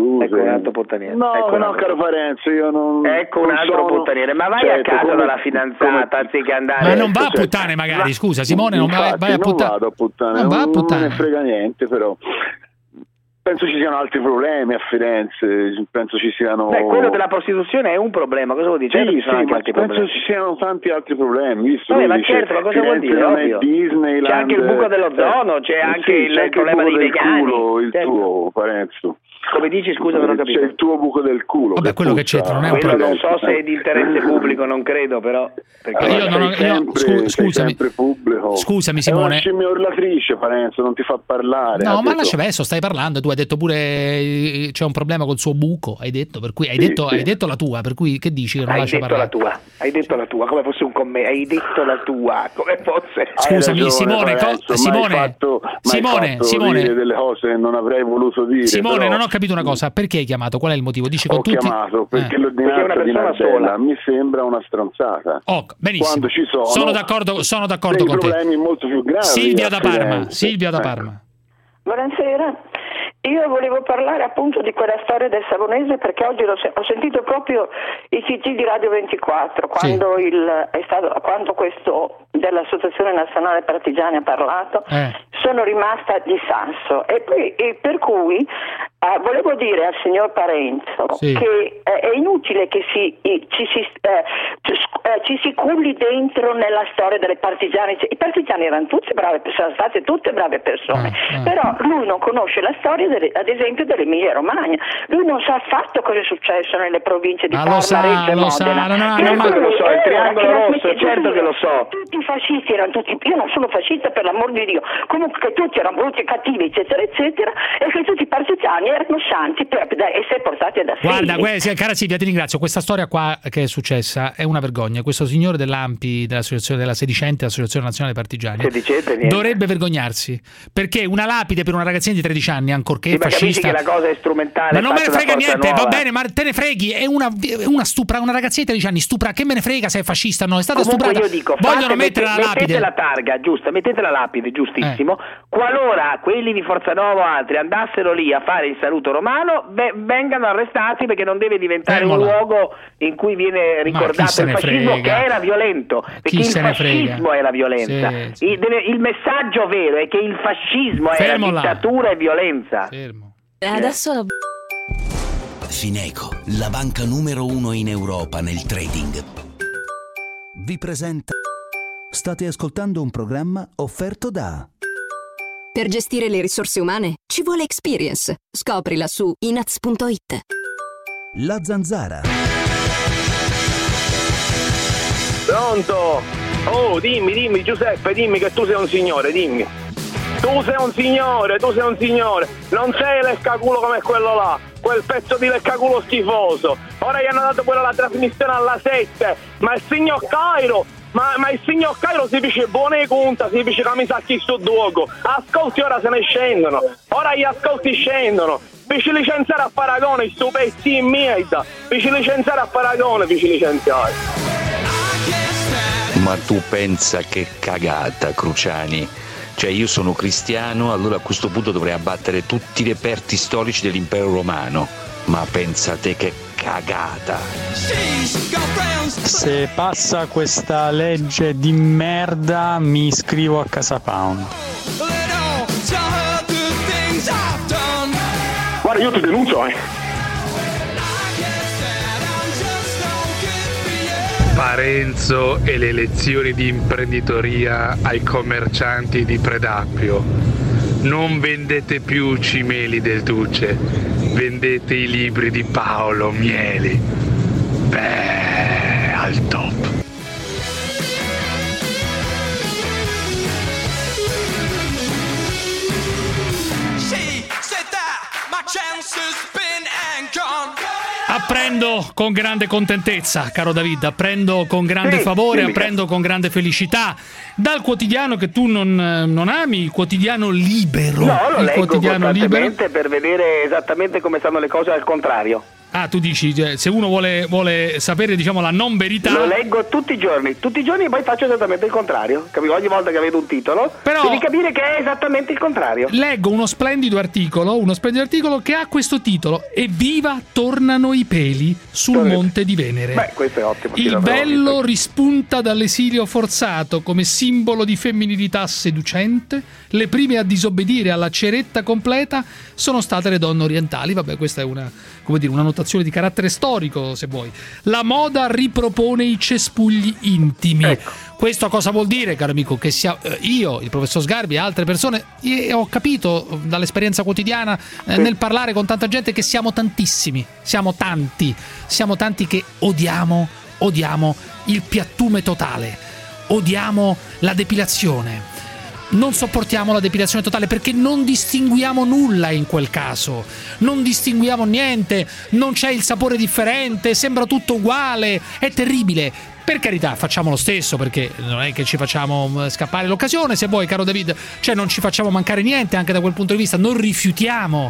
No, caro Parenzo, io non. Ecco un altro puttaniere. Ma vai a casa dalla fidanzata anziché andare. Ma non va a puttane, magari, scusa, Simone, non vai a puttane. Non vado a puttane, non me ne frega niente, però. Penso ci siano altri problemi a Firenze, penso ci siano... quello della prostituzione è un problema, cosa vuol dire? Sì, ma penso ci siano tanti altri problemi, visto ma certo, ma cosa vuol dire? Non è Disneyland, c'è anche il buco dell'ozono, c'è anche il problema dei vegani. Il tuo, Parenzo. Come dici, scusa, non ho capito. C'è il tuo buco del culo. Vabbè, quello che c'entra non è un problema. Non so se è di interesse pubblico, non credo, però. Scusami. Pubblico. Scusami, Simone. È una scimmia urlatrice, Parenzo, non ti fa parlare. No, ma lascia adesso, stai parlando tu. hai detto pure c'è un problema col suo buco, hai detto, per cui hai detto la tua, per cui che dici che non lascia parlare? Hai detto la tua, come fosse un commento, hai detto la tua, come fosse. Scusami, ragione, Simone, dire delle cose che non avrei voluto dire. Simone, però... non ho capito una cosa, perché hai chiamato? Qual è il motivo? Dici con tutti? Ho chiamato perché l'ordinanza di Nardella mi sembra una stronzata. Benissimo. Quando ci sono d'accordo con te. Problemi molto più gravi. Silvia da Parma. Buonasera. Io volevo parlare appunto di quella storia del Savonese, perché oggi ho sentito proprio i TG di Radio 24 quando quando questo dell'Associazione Nazionale Partigiani ha parlato. Sono rimasta di sasso e per cui volevo dire al signor Parenzo che è inutile che ci si culli dentro nella storia delle partigiane. I partigiani erano tutte brave, sono state tutte brave persone, però lui non conosce la storia ad esempio dell'Emilia Romagna. Lui non sa affatto cosa è successo nelle province di Parma, Reggio e Modena. Certo che lo so, il triangolo rosso, certo che lo so. Tutti i fascisti erano tutti, io non sono fascista per l'amor di Dio, comunque che tutti erano brutti e cattivi eccetera eccetera, e che tutti i partigiani erano santi per essere portati ad assegni. Guarda, cara Silvia, ti ringrazio. Questa storia qua che è successa è una vergogna. Questo signore dell'ANPI, dell'associazione della sedicente Associazione Nazionale Partigiani, dovrebbe vergognarsi, perché una lapide per una ragazzina di 13 anni, ancorché fascista, che la cosa è strumentale, ma non me ne frega niente, nuova. Va bene, ma te ne freghi, è una stupra, una ragazzina di 13 anni stupra, che me ne frega se è fascista o no, è stata stuprata. Io dico, vogliono mettere la lapide, mettete la targa giusta, mettete la lapide, giustissimo. Qualora quelli di Forza Nuova o altri andassero lì a fare il saluto romano, vengano arrestati, perché non deve diventare un luogo in cui viene ricordato il fascismo, che era violento, perché il fascismo è la violenza. Il messaggio vero è che il fascismo è la dittatura e violenza. Adesso Fineco, la banca numero 1 in Europa nel trading, vi presenta. State ascoltando un programma offerto da. Per gestire le risorse umane ci vuole experience. Scoprila su inaz.it. La Zanzara. Pronto? Oh, dimmi Giuseppe, dimmi che tu sei un signore, dimmi. Tu sei un signore. Non sei leccaculo come quello là, quel pezzo di leccaculo schifoso. Ora gli hanno dato pure la trasmissione alla 7, ma il signor Cairo... Ma il signor Cairo si dice buone conta, si dice che mi sa chi sto duoco. Ascolti, ora se ne scendono. Ora gli ascolti scendono. Vici licenziare a Paragone, sto pezzi in merda. Vici licenziare a Paragone, vici licenziare. Ma tu pensa che cagata, Cruciani. Cioè, io sono cristiano, allora a questo punto dovrei abbattere tutti i reperti storici dell'impero romano. Ma pensate che cagata. Se passa questa legge di merda mi iscrivo a Casa Pound. Guarda, io ti denuncio, Parenzo e le lezioni di imprenditoria ai commercianti di Predappio. Non vendete più cimeli del Duce, vendete i libri di Paolo Mieli. Beh, al top. Apprendo con grande contentezza, caro David, apprendo con grande favore, apprendo con grande felicità dal quotidiano che tu non ami, il quotidiano Libero. No, lo leggo costantemente Libero, per vedere esattamente come stanno le cose al contrario. Ah, tu dici, se uno vuole sapere, diciamo, la non verità... Lo leggo tutti i giorni e poi faccio esattamente il contrario. Ogni volta che vedo un titolo, devi capire che è esattamente il contrario. Leggo uno splendido articolo che ha questo titolo: Evviva, tornano i peli sul Monte di Venere. Beh, questo è ottimo. Il bello rispunta dall'esilio forzato come simbolo di femminilità seducente. Le prime a disobbedire alla ceretta completa sono state le donne orientali. Vabbè, questa è una notazione di carattere storico, se vuoi. La moda ripropone i cespugli intimi. Ecco. Questo cosa vuol dire, caro amico? Che io, il professor Sgarbi e altre persone, ho capito dall'esperienza quotidiana nel parlare con tanta gente che siamo tantissimi, siamo tanti che odiamo il piattume totale, odiamo la depilazione, non sopportiamo la depilazione totale perché non distinguiamo nulla in quel caso, non distinguiamo niente, non c'è il sapore differente, sembra tutto uguale, è terribile. Per carità, facciamo lo stesso, perché non è che ci facciamo scappare l'occasione, se vuoi, caro David, cioè non ci facciamo mancare niente anche da quel punto di vista, non rifiutiamo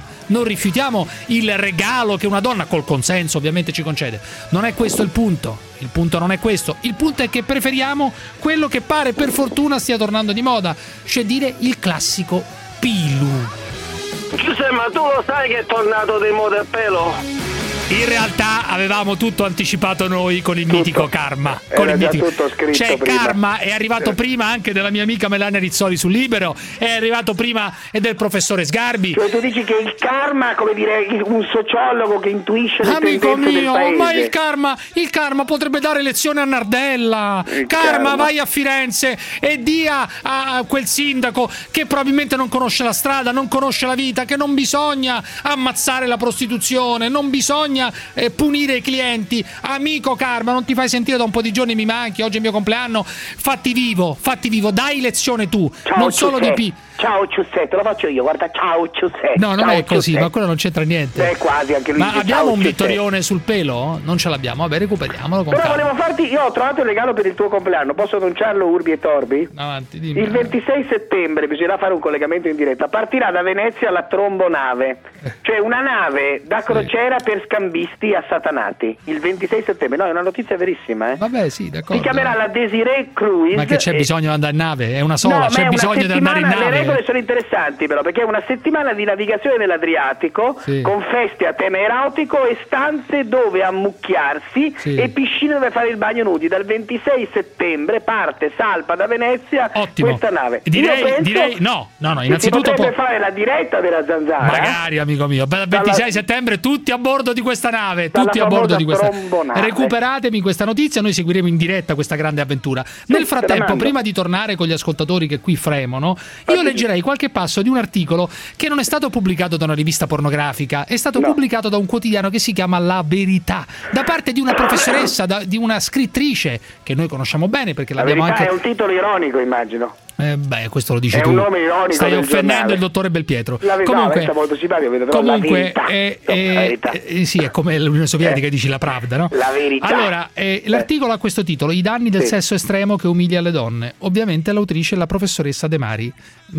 il regalo che una donna col consenso ovviamente ci concede. Non è questo il punto non è questo, il punto è che preferiamo quello che pare per fortuna stia tornando di moda, cioè dire il classico pilu. Giuseppe, ma tu lo sai che è tornato di moda il pelo? In realtà avevamo tutto anticipato noi con il mitico Karma. Era già tutto scritto, cioè prima. Karma è arrivato prima anche della mia amica Melania Rizzoli su Libero, è arrivato prima e del professore Sgarbi. Cioè tu dici che il Karma, come dire, un sociologo che intuisce le amico tendenze mio, del paese. ma il karma potrebbe dare lezione a Nardella. Karma, vai a Firenze e dia a quel sindaco che probabilmente non conosce la strada, non conosce la vita, che non bisogna ammazzare la prostituzione, non bisogna punire i clienti. Amico Karma, non ti fai sentire da un po' di giorni, mi manchi, oggi è il mio compleanno, fatti vivo, dai lezione tu. Ciao, non solo di Ciao Ciussetto, lo faccio io, guarda, ciao Ciussetto. No, non ciao, è così, Ciussetto. ma quello non c'entra niente. Quasi anche lui. Ma dice, abbiamo ciao, un Ciussetto. vittorione sul pelo? Non ce l'abbiamo, vabbè, recuperiamolo con Però calma. volevo farti, io ho trovato il regalo per il tuo compleanno, posso annunciarlo Urbi e Torbi? Avanti, dimmi. Il 26 settembre bisognerà fare un collegamento in diretta, partirà da Venezia la Trombonave, cioè una nave da crociera per scambisti assatanati, il 26 settembre, no, è una notizia verissima, Vabbè, sì, d'accordo. Si chiamerà la Desiree Cruise. Ma che c'è bisogno di andare in nave? È una sola, no, c'è bisogno di andare in nave. Le regole sono interessanti però, perché è una settimana di navigazione nell'Adriatico, con feste a tema erotico e stanze dove ammucchiarsi e piscine dove fare il bagno nudi. Dal 26 settembre parte, salpa da Venezia. Ottimo. Questa nave. Direi no, innanzitutto si potrebbe fare la diretta della Zanzara. Magari, amico mio, dal 26 settembre tutti a bordo di questa nave, tutti a bordo di questa nave. Recuperatemi questa notizia, noi seguiremo in diretta questa grande avventura. Nel frattempo, prima di tornare con gli ascoltatori che qui fremono, io leggerei qualche passo di un articolo che non è stato pubblicato da una rivista pornografica, è stato pubblicato da un quotidiano che si chiama La Verità, da parte di una professoressa, di una scrittrice che noi conosciamo bene perché l'abbiamo anche... è un titolo ironico, immagino. Beh, questo lo dici tu. È un nome ironico. Stai offendendo giornale. il dottore Belpietro. La verità, comunque, molto simpatico, però comunque la verità. Sì, è come l'Unione Sovietica dici la Pravda, no? La verità. Allora, l'articolo ha questo titolo: I danni del sesso estremo che umilia le donne. Ovviamente l'autrice è la professoressa De Mari.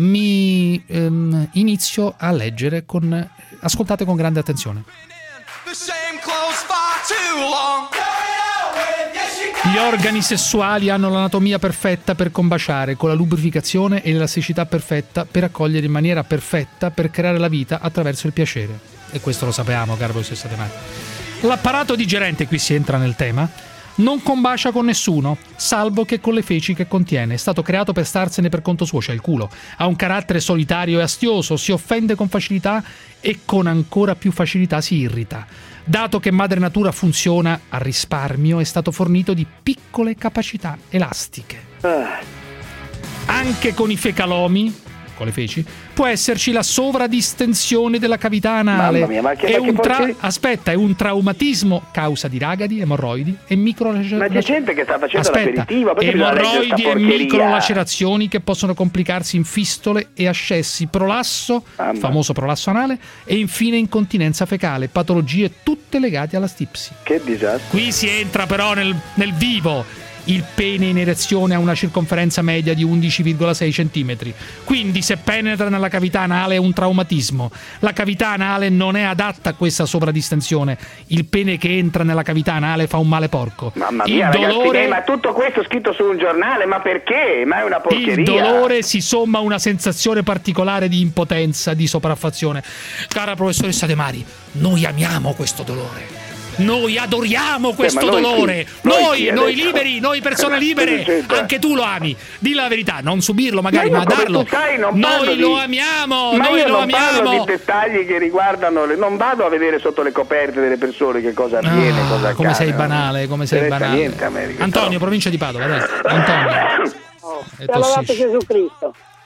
Mi inizio a leggere ascoltate con grande attenzione. Gli organi sessuali hanno l'anatomia perfetta per combaciare, con la lubrificazione e l'elasticità perfetta per accogliere in maniera perfetta, per creare la vita attraverso il piacere. E questo lo sappiamo, caro professoressa De Mari. L'apparato digerente, qui si entra nel tema, non combacia con nessuno, salvo che con le feci che contiene. È stato creato per starsene per conto suo, cioè il culo. Ha un carattere solitario e astioso, si offende con facilità e con ancora più facilità si irrita. Dato che madre natura funziona a risparmio, è stato fornito di piccole capacità elastiche. Anche con i fecalomi, con le feci, può esserci la sovradistensione della cavità anale. Mamma mia, ma è un traumatismo causa di ragadi, emorroidi e Ma c'è gente che sta facendo l'aperitivo, emorroidi e microlacerazioni che possono complicarsi in fistole e ascessi, prolasso, famoso prolasso anale, e infine incontinenza fecale, patologie tutte legate alla stipsi. Che disastro. Qui si entra però nel vivo. Il pene in erezione ha una circonferenza media di 11,6 cm. Quindi se penetra nella cavità anale è un traumatismo. La cavità anale non è adatta a questa sovradistensione. Il pene che entra nella cavità anale fa un male porco. Mamma mia, ragazzi, ma tutto questo scritto su un giornale, ma perché? Ma è una porcheria. Il dolore si somma a una sensazione particolare di impotenza, di sopraffazione. Cara professoressa De Mari, noi amiamo questo dolore. Noi adoriamo questo dolore. Noi liberi, noi persone libere. Anche tu lo ami. Dillo la verità, non subirlo magari, ma darlo. Noi lo amiamo. Ma noi io lo non parlo amiamo. di dettagli che riguardano non vado a vedere sotto le coperte delle persone che cosa avviene, cosa accade. Come sei banale, come sei banale. Niente, America, Antonio, provincia di Padova, dai. Antonio. Sia lodato Gesù Cristo.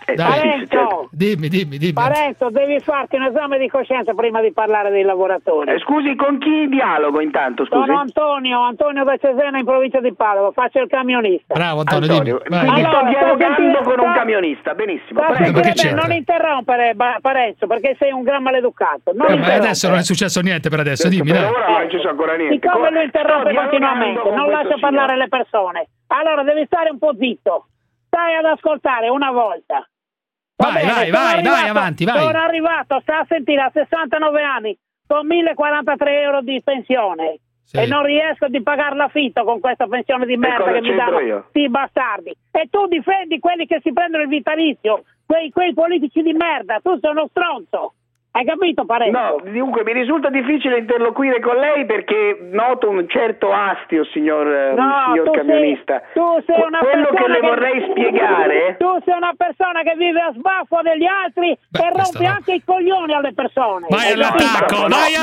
Parenzo, dimmi. Parenzo, devi farti un esame di coscienza prima di parlare dei lavoratori. Scusi, con chi dialogo intanto? Scusi. Sono Antonio da Cesena in provincia di Padova, faccio il camionista. Bravo Antonio. Quindi sto dialogando con un camionista, benissimo. Non interrompere Parenzo, perché sei un gran maleducato. Adesso non è successo niente per adesso, dimmi. Per ora non è successo ancora niente. Siccome lo interrompe continuamente, non lascia parlare le persone. Allora devi stare un po' zitto. Stai ad ascoltare una volta. Vai, avanti, vai. Sono arrivato, sta a sentire, a 69 anni, con 1.043 euro di pensione. Sì. E non riesco di pagare l'affitto con questa pensione di merda che mi danno sti bastardi. E tu difendi quelli che si prendono il vitalizio, quei politici di merda. Tu sei uno stronzo. Hai capito, Parenzo? No, dunque mi risulta difficile interloquire con lei perché noto un certo astio, signor camionista. Tu sei una quello persona che le vorrei spiegare. Tu sei una persona che vive a sbaffo degli altri e rompi anche i coglioni alle persone. Vai all'attacco,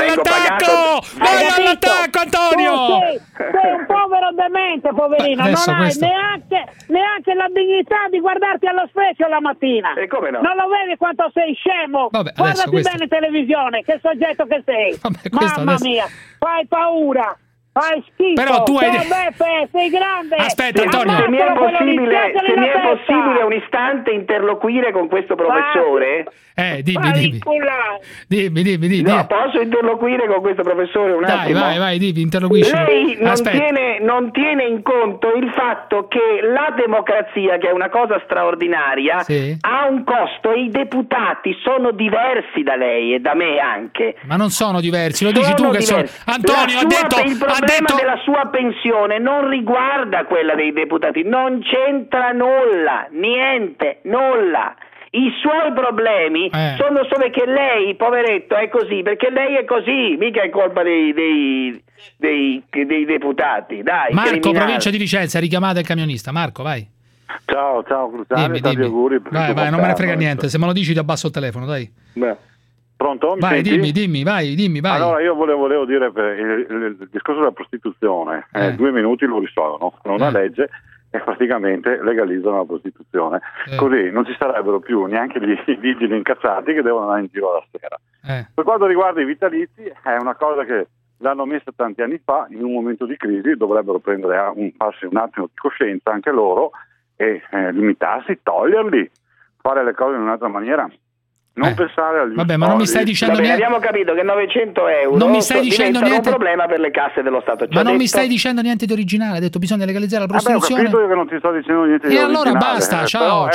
Antonio! Sei un povero demente, poverino. Non hai neanche la dignità di guardarti allo specchio la mattina. E come no? Non lo vedi quanto sei scemo? Guardati bene in televisione, che soggetto che sei. Mamma mia, fai paura. Fai schifo. Però tu hai Beppe, sei grande. Aspetta, Antonio. Se mi è possibile un istante interloquire con questo professore? Dimmi. No, posso interloquire con questo professore un attimo? Vai, interloquisci. Lei non tiene in conto il fatto che la democrazia, che è una cosa straordinaria, ha un costo e i deputati sono diversi da lei e da me anche. Ma non sono diversi, lo dici tu che sono. Antonio il problema della sua pensione non riguarda quella dei deputati, non c'entra nulla, niente, nulla. I suoi problemi sono solo che lei, poveretto, è così, perché lei è così, mica è colpa dei deputati. Dai, Marco, provincia di Vicenza, richiamata il camionista. Marco, vai. Ciao Cruciani, tanti auguri. Vai, non me ne frega niente, se me lo dici ti abbasso il telefono, dai. Pronto? Vai, dimmi, vai. Allora io volevo dire per il discorso della prostituzione, 2 minuti lo risolvono con una legge e praticamente legalizzano la prostituzione. Così non ci sarebbero più neanche gli vigili incazzati che devono andare in giro alla sera. Per quanto riguarda i vitalizi, è una cosa che l'hanno messa tanti anni fa, in un momento di crisi dovrebbero farsi un attimo di coscienza anche loro e limitarsi, toglierli, fare le cose in un'altra maniera. Non pensare agli ma non mi stai dicendo niente. Abbiamo capito che 900 euro non mi stai dicendo niente. Un problema per le casse dello Stato. Ma non mi stai dicendo niente di originale. Hai detto bisogna legalizzare la prostituzione. Ho capito io che non ti sto dicendo niente di originale. E allora basta. Ciao.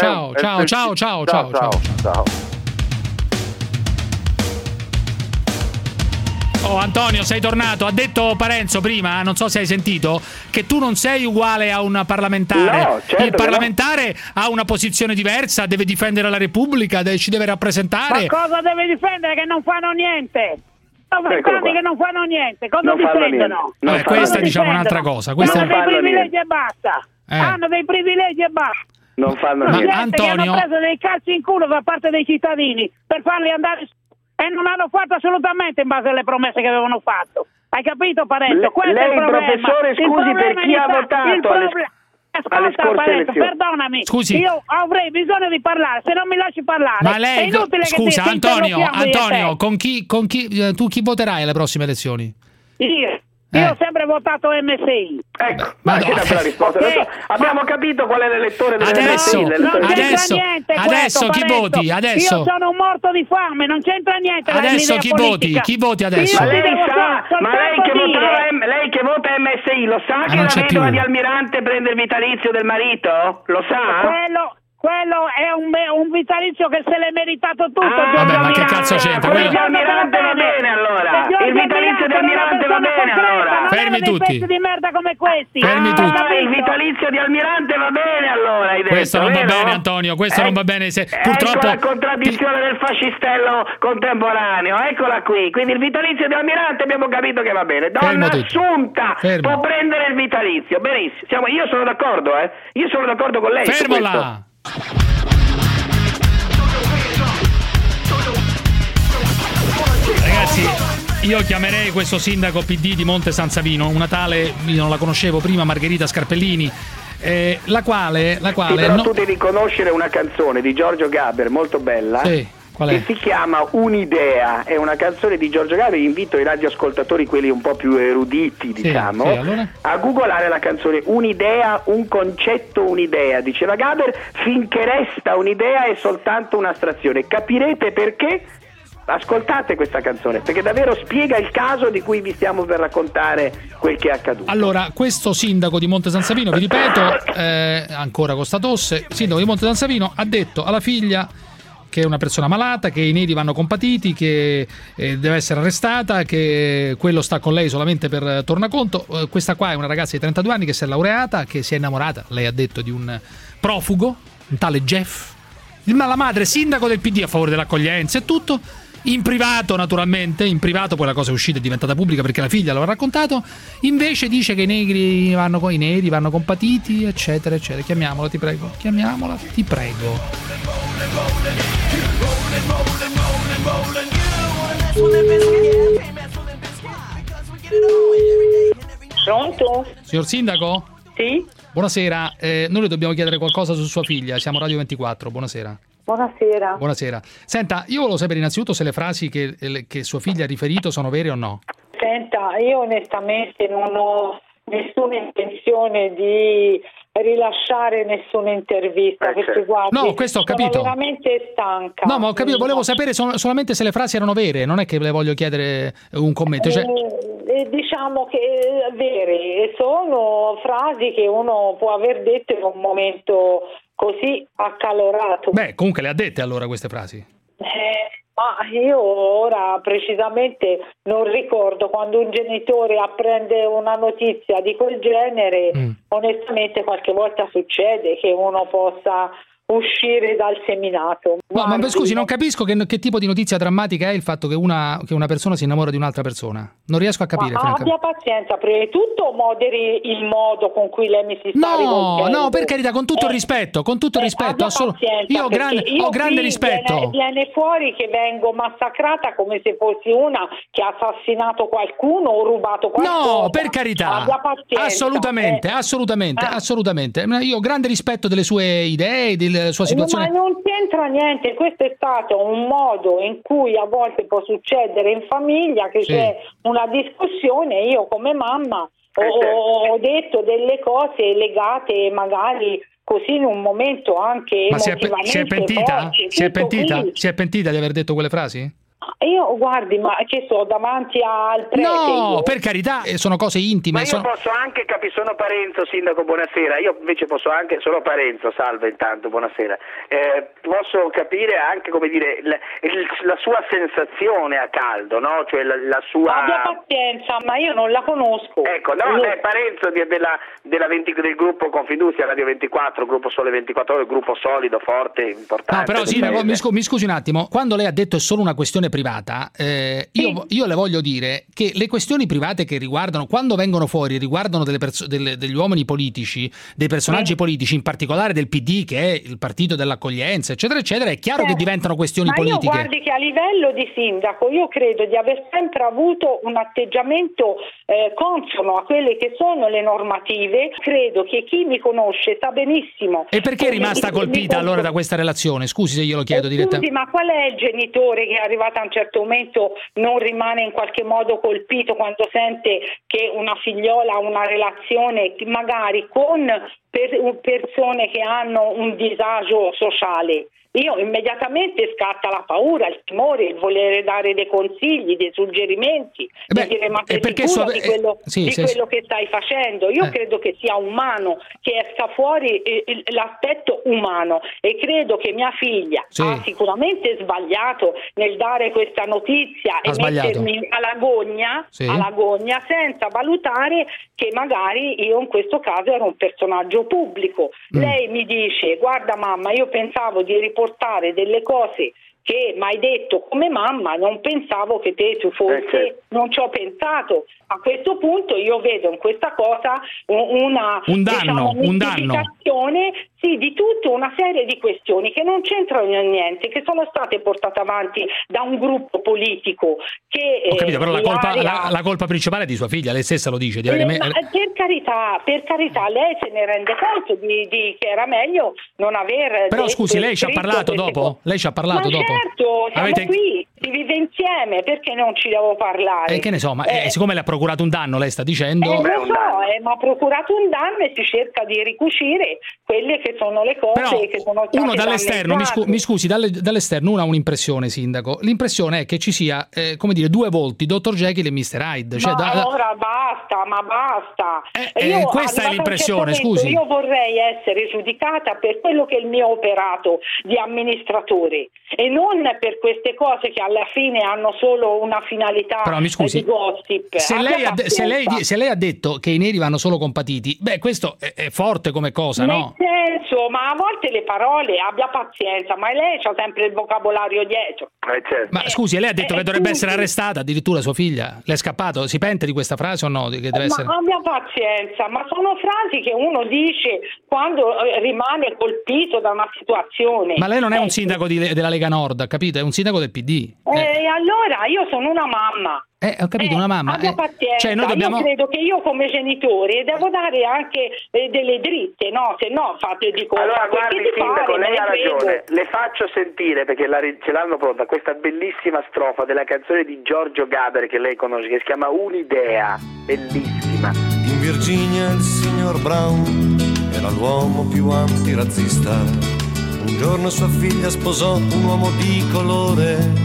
Oh Antonio, sei tornato. Ha detto Parenzo prima, non so se hai sentito, che tu non sei uguale a un parlamentare. No, certo. Il parlamentare ha una posizione diversa, deve difendere la Repubblica, ci deve rappresentare. Ma cosa deve difendere che non fanno niente? Che non fanno niente, cosa difendono? Questa è un'altra cosa. Hanno dei privilegi e basta. Hanno dei privilegi e basta. Non fanno niente. Antonio, hanno preso dei calci in culo da parte dei cittadini per farli andare e non hanno fatto assolutamente in base alle promesse che avevano fatto. Hai capito, Parenzo? Lei, professore, scusi, per chi ha votato alle scorse elezioni. Perdonami, scusi. Io avrei bisogno di parlare, se non mi lasci parlare. Ma lei, è inutile scusa, che Antonio, con chi tu chi voterai alle prossime elezioni? Io ho sempre votato MSI. Ecco, ma che bella risposta. Abbiamo capito qual è l'elettore dell'MSI. Adesso chi voti? Adesso. Io sono un morto di fame, non c'entra niente. Adesso chi voti? Chi voti adesso? Ma lei che vota MSI lo sa che la vedova di Almirante prende il vitalizio del marito? Lo sa? Quello è un vitalizio che se l'è meritato tutto. Vabbè, ma che cazzo c'entra? Quello di Almirante va bene allora. Il vitalizio di Almirante va bene allora. Fermi tutti. Pezzi di merda come questi. Fermi tutti. Il vitalizio di Almirante va bene allora. Questo non va bene, Antonio. Questo non va bene. Purtroppo. Ecco la contraddizione del fascistello contemporaneo. Eccola qui. Quindi il vitalizio di Almirante abbiamo capito che va bene. Donna Assunta può prendere il vitalizio. Benissimo. Io sono d'accordo, Io sono d'accordo con lei. Fermola. Ragazzi, io chiamerei questo sindaco PD di Monte San Savino, una tale, io non la conoscevo prima, Margherita Scarpellini, la quale però tu devi conoscere una canzone di Giorgio Gaber molto bella. Sì. Che si chiama Un'idea, è una canzone di Giorgio Gaber. Invito i radioascoltatori, quelli un po' più eruditi, diciamo, allora? a googolare la canzone Un'idea, un concetto, un'idea. Diceva Gaber, finché resta un'idea è soltanto un'astrazione. Capirete perché? Ascoltate questa canzone, perché davvero spiega il caso di cui vi stiamo per raccontare quel che è accaduto. Allora, questo sindaco di Monte San Savino, vi ripeto, ancora con sta tosse, sindaco di Monte San Savino ha detto alla figlia che è una persona malata, che i neri vanno compatiti, che deve essere arrestata, che quello sta con lei solamente per tornaconto. Questa qua è una ragazza di 32 anni che si è laureata, che si è innamorata, lei ha detto, di un profugo, un tale Jeff. La madre, sindaco del PD, a favore dell'accoglienza e tutto, in privato naturalmente, in privato poi la cosa è uscita, è diventata pubblica perché la figlia lo ha raccontato, invece dice che i neri vanno compatiti, eccetera, eccetera. Chiamiamola, ti prego. Pronto? Signor sindaco? Sì? Buonasera, noi le dobbiamo chiedere qualcosa su sua figlia, siamo Radio 24, buonasera. Buonasera. Senta, io volevo sapere innanzitutto se le frasi che sua figlia ha riferito sono vere o no. Senta, io onestamente non ho nessuna intenzione di rilasciare nessuna intervista, perché guardi, no, questo ho capito. Sono veramente stanca. No, ma ho capito, volevo sapere solamente se le frasi erano vere, non è che le voglio chiedere un commento. Diciamo che vere, sono frasi che uno può aver detto in un momento così accalorato. Beh, comunque le ha dette allora queste frasi? Ma io ora precisamente non ricordo. Quando un genitore apprende una notizia di quel genere, onestamente qualche volta succede che uno possa uscire dal seminato. No, ma scusi, non capisco che tipo di notizia drammatica è il fatto che una persona si innamora di un'altra persona. Non riesco a capire. Abbia pazienza, prima di tutto moderi il modo con cui lei mi si sta rivolgendo. No, per carità, con tutto il rispetto, io ho grande rispetto. Viene fuori che vengo massacrata come se fossi una che ha assassinato qualcuno o rubato qualcosa. No, per carità. Assolutamente. Io ho grande rispetto delle sue idee, della sua situazione. Ma non c'entra niente, questo è stato un modo in cui a volte può succedere in famiglia che c'è una discussione. Io come mamma ho detto delle cose legate magari così in un momento anche emotivamente si è pentita di aver detto quelle frasi? Io guardi, ma che so, davanti al prete. No, per carità, sono cose intime. Ma io posso anche sono Parenzo, sindaco, buonasera. Io invece posso anche, sono Parenzo, salve intanto, buonasera. Posso capire anche, come dire, la sua sensazione a caldo, no? Cioè la sua. Abbia pazienza, ma io non la conosco. Ecco, no, Parenzo del gruppo Confindustria Radio 24, gruppo Sole 24 Ore, gruppo solido, forte, importante. No, però sindaco, mi scusi un attimo, quando lei ha detto è solo una questione privata, io le voglio dire che le questioni private che riguardano, quando vengono fuori, riguardano degli uomini politici, dei personaggi politici, in particolare del PD, che è il partito dell'accoglienza, eccetera, eccetera, è chiaro che diventano questioni politiche. Ma io guardi che a livello di sindaco io credo di aver sempre avuto un atteggiamento consono a quelle che sono le normative. Credo che chi mi conosce sa benissimo. E perché è rimasta colpita allora da questa relazione? Scusi se glielo chiedo direttamente. Scusi, ma qual è il genitore che è arrivato a un certo momento non rimane in qualche modo colpito quando sente che una figliola ha una relazione magari con persone che hanno un disagio sociale? Io immediatamente scatta la paura, il timore, il volere dare dei consigli, dei suggerimenti, di dire ma sei sicuro di quello che stai facendo? Io credo che sia umano, che esca fuori l'aspetto umano, e credo che mia figlia ha sicuramente sbagliato nel dare questa notizia e mettermi all'agonia senza valutare che magari io in questo caso ero un personaggio pubblico. Lei mi dice: guarda mamma, io pensavo di riportare delle cose che mi hai detto come mamma, non pensavo che te tu fossi, non ci ho pensato. A questo punto io vedo in questa cosa una danno. Sì, di tutta una serie di questioni che non c'entrano niente, che sono state portate avanti da un gruppo politico che... Ho capito, però la colpa principale è di sua figlia, lei stessa lo dice. Di avere per carità, lei se ne rende conto di che era meglio non aver... Però scusi, lei ci ha parlato dopo? Lei ci ha parlato dopo? Certo, siamo qui, si vive insieme, perché non ci devo parlare? Che ne so, ma siccome le ha procurato un danno, lei sta dicendo... Lo so, ma ha procurato un danno e si cerca di ricucire quelle che sono le cose. Però che sono state uno dall'esterno, mi scusi, dall'esterno uno ha un'impressione, sindaco. L'impressione è che ci sia, come dire, due volti, Dr. Jekyll e Mr. Hyde. Cioè, ora basta. Questa è l'impressione, scusi. Io vorrei essere giudicata per quello che è il mio operato di amministratore e non per queste cose che alla fine hanno solo una finalità di gossip. Se lei ha detto che i neri vanno solo compatiti, questo è forte come cosa, no? Nel senso, ma a volte le parole, abbia pazienza, ma lei c'ha sempre il vocabolario dietro. Certo. Ma scusi, lei ha detto che dovrebbe essere arrestata, addirittura sua figlia. Le è scappato? Si pente di questa frase o no? Che deve essere... abbia pazienza, ma sono frasi che uno dice quando rimane colpito da una situazione. Ma lei non è un sindaco della Lega Nord, capito? È un sindaco del PD. E allora io sono una mamma. Ho capito, una mamma. Abbia pazienza. Cioè, noi dobbiamo... Io credo che io come genitore devo dare anche delle dritte, no? Se no fate di cosa. Allora guardi, sindaco, lei ha ragione. Le faccio sentire, perché ce l'hanno pronta, questa bellissima strofa della canzone di Giorgio Gaber che lei conosce, che si chiama Un'idea. Bellissima. In Virginia il signor Brown era l'uomo più antirazzista. Un giorno sua figlia sposò un uomo di colore.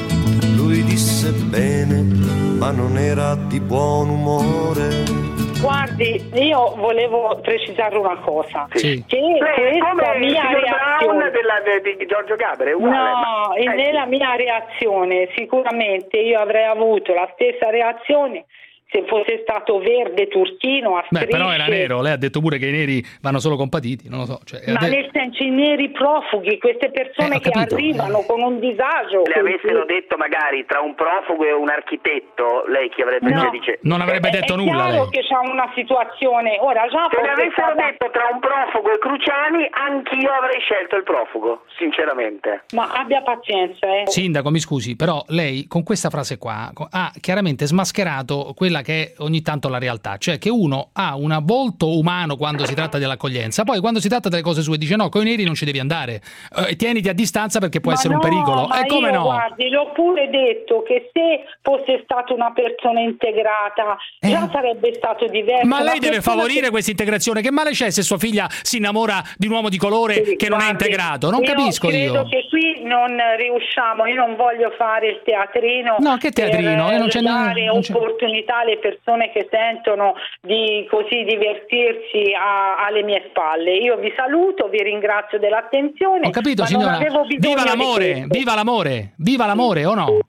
Lui disse bene, ma non era di buon umore. Guardi, io volevo precisare una cosa. Sì. Che come mia reazione di Giorgio Gaber è uguale. No, nella mia reazione sicuramente io avrei avuto la stessa reazione se fosse stato verde turchino a strisce. Però era nero, lei ha detto pure che i neri vanno solo compatiti, non lo so. Ma nel senso, i neri profughi, queste persone che arrivano con un disagio. Le avessero detto magari tra un profugo e un architetto, lei chi avrebbe dice? Non avrebbe detto nulla. È chiaro che c'è una situazione. Ora già se le avessero detto tra un profugo e Cruciani, anch'io avrei scelto il profugo, sinceramente. Ma abbia pazienza, Sindaco, mi scusi, però lei con questa frase qua ha chiaramente smascherato quella che è ogni tanto la realtà, cioè che uno ha un volto umano quando si tratta dell'accoglienza, poi quando si tratta delle cose sue dice no, con i neri non ci devi andare, tieniti a distanza perché può essere un pericolo. Ma come no? Guardi, l'ho pure detto che se fosse stata una persona integrata già sarebbe stato diverso. Ma lei deve favorire questa integrazione. Che male c'è se sua figlia si innamora di un uomo di colore che non è integrato? Non capisco io. Credo che qui non riusciamo, io non voglio fare il teatrino. No, che teatrino? Non c'è dare opportunità alle persone che sentono di così divertirsi alle mie spalle. Io vi saluto, vi ringrazio dell'attenzione. Ho capito, signora. Viva l'amore, viva l'amore, viva l'amore, o no?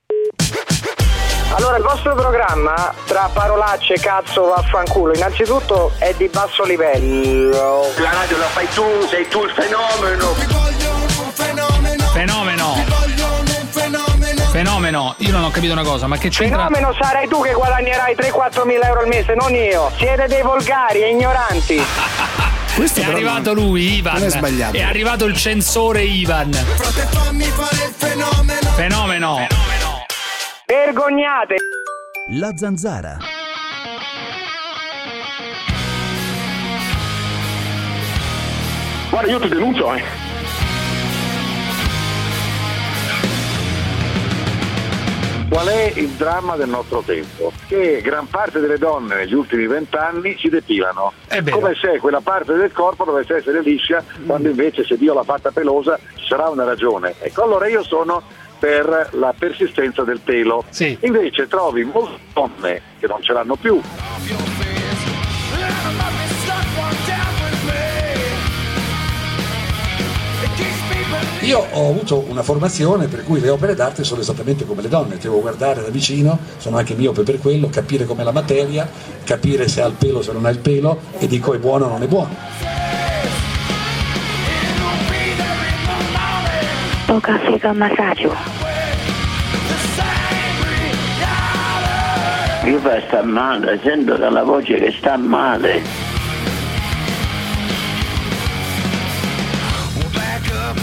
Allora, il vostro programma, tra parolacce, cazzo, vaffanculo, innanzitutto è di basso livello. La radio la fai tu, sei tu il fenomeno. Fenomeno, io non ho capito una cosa, ma che c'entra? Fenomeno sarai tu che guadagnerai 3-4 mila euro al mese, non io. Siete dei volgari e ignoranti. È arrivato lui, Ivan. Non è sbagliato. È arrivato il censore Ivan. Fenomeno. Vergognate. La Zanzara. Guarda, io ti denuncio, Qual è il dramma del nostro tempo? Che gran parte delle donne negli ultimi 20 anni si depilano, come se quella parte del corpo dovesse essere liscia, quando invece se Dio l'ha fatta pelosa ci sarà una ragione. Ecco, allora io sono per la persistenza del pelo. Sì. Invece trovi molte donne che non ce l'hanno più. Io ho avuto una formazione per cui le opere d'arte sono esattamente come le donne, devo guardare da vicino, sono anche miope per quello, capire com'è la materia, capire se ha il pelo, se non ha il pelo, e dico è buono o non è buono. Poca figa massaggio. Io sta male, sento dalla voce che sta male.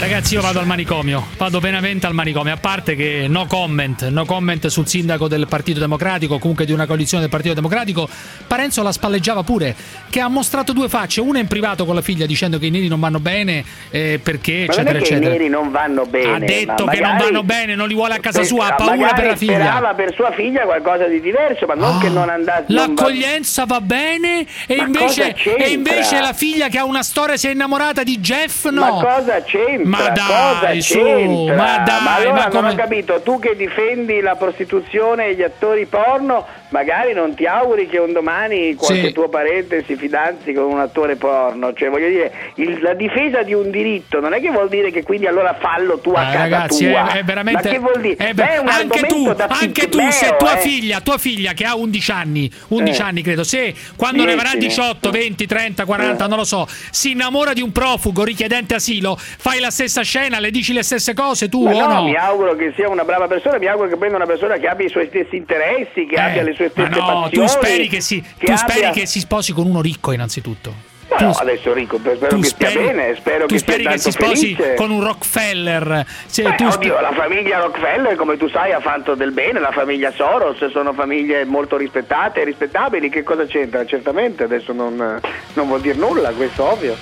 Ragazzi, io vado al manicomio, vado pienamente al manicomio, a parte che no comment sul sindaco del Partito Democratico, comunque di una coalizione del Partito Democratico. Parenzo la spalleggiava pure, che ha mostrato due facce, una in privato con la figlia dicendo che i neri non vanno bene perché ma eccetera non è che eccetera. I neri non vanno bene, ha detto che non vanno bene, non li vuole a casa sua, ha paura per la figlia. Sperava per sua figlia qualcosa di diverso, ma non che non andasse. L'accoglienza va bene e invece la figlia che ha una storia si è innamorata di Jeff, no. Ma cosa c'entra? Ma dai, ma allora non ho capito, tu che difendi la prostituzione e gli attori porno, magari non ti auguri che un domani qualche tuo parente si fidanzi con un attore porno? Cioè, voglio dire, la difesa di un diritto non è che vuol dire che quindi allora fallo tu a casa ragazzi, tua. È veramente, ma che vuol dire? È un anche tu se tua figlia che ha 11 anni credo, se quando ne avrà 18, 20, 30, 40, non lo so, si innamora di un profugo richiedente asilo, fai la stessa scena, le dici le stesse cose tu o no? Mi auguro che sia una brava persona, mi auguro che prenda una persona che abbia i suoi stessi interessi, che abbia le sue stesse passioni. Tu speri che si sposi con uno ricco innanzitutto. Adesso ricco, spero che stia bene, spero che sia tanto si sposi felice. con un Rockefeller. Oddio, la famiglia Rockefeller, come tu sai, ha fatto del bene, la famiglia Soros sono famiglie molto rispettate e rispettabili, che cosa c'entra? Certamente adesso non vuol dire nulla, questo ovvio.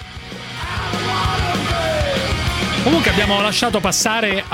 Comunque abbiamo lasciato passare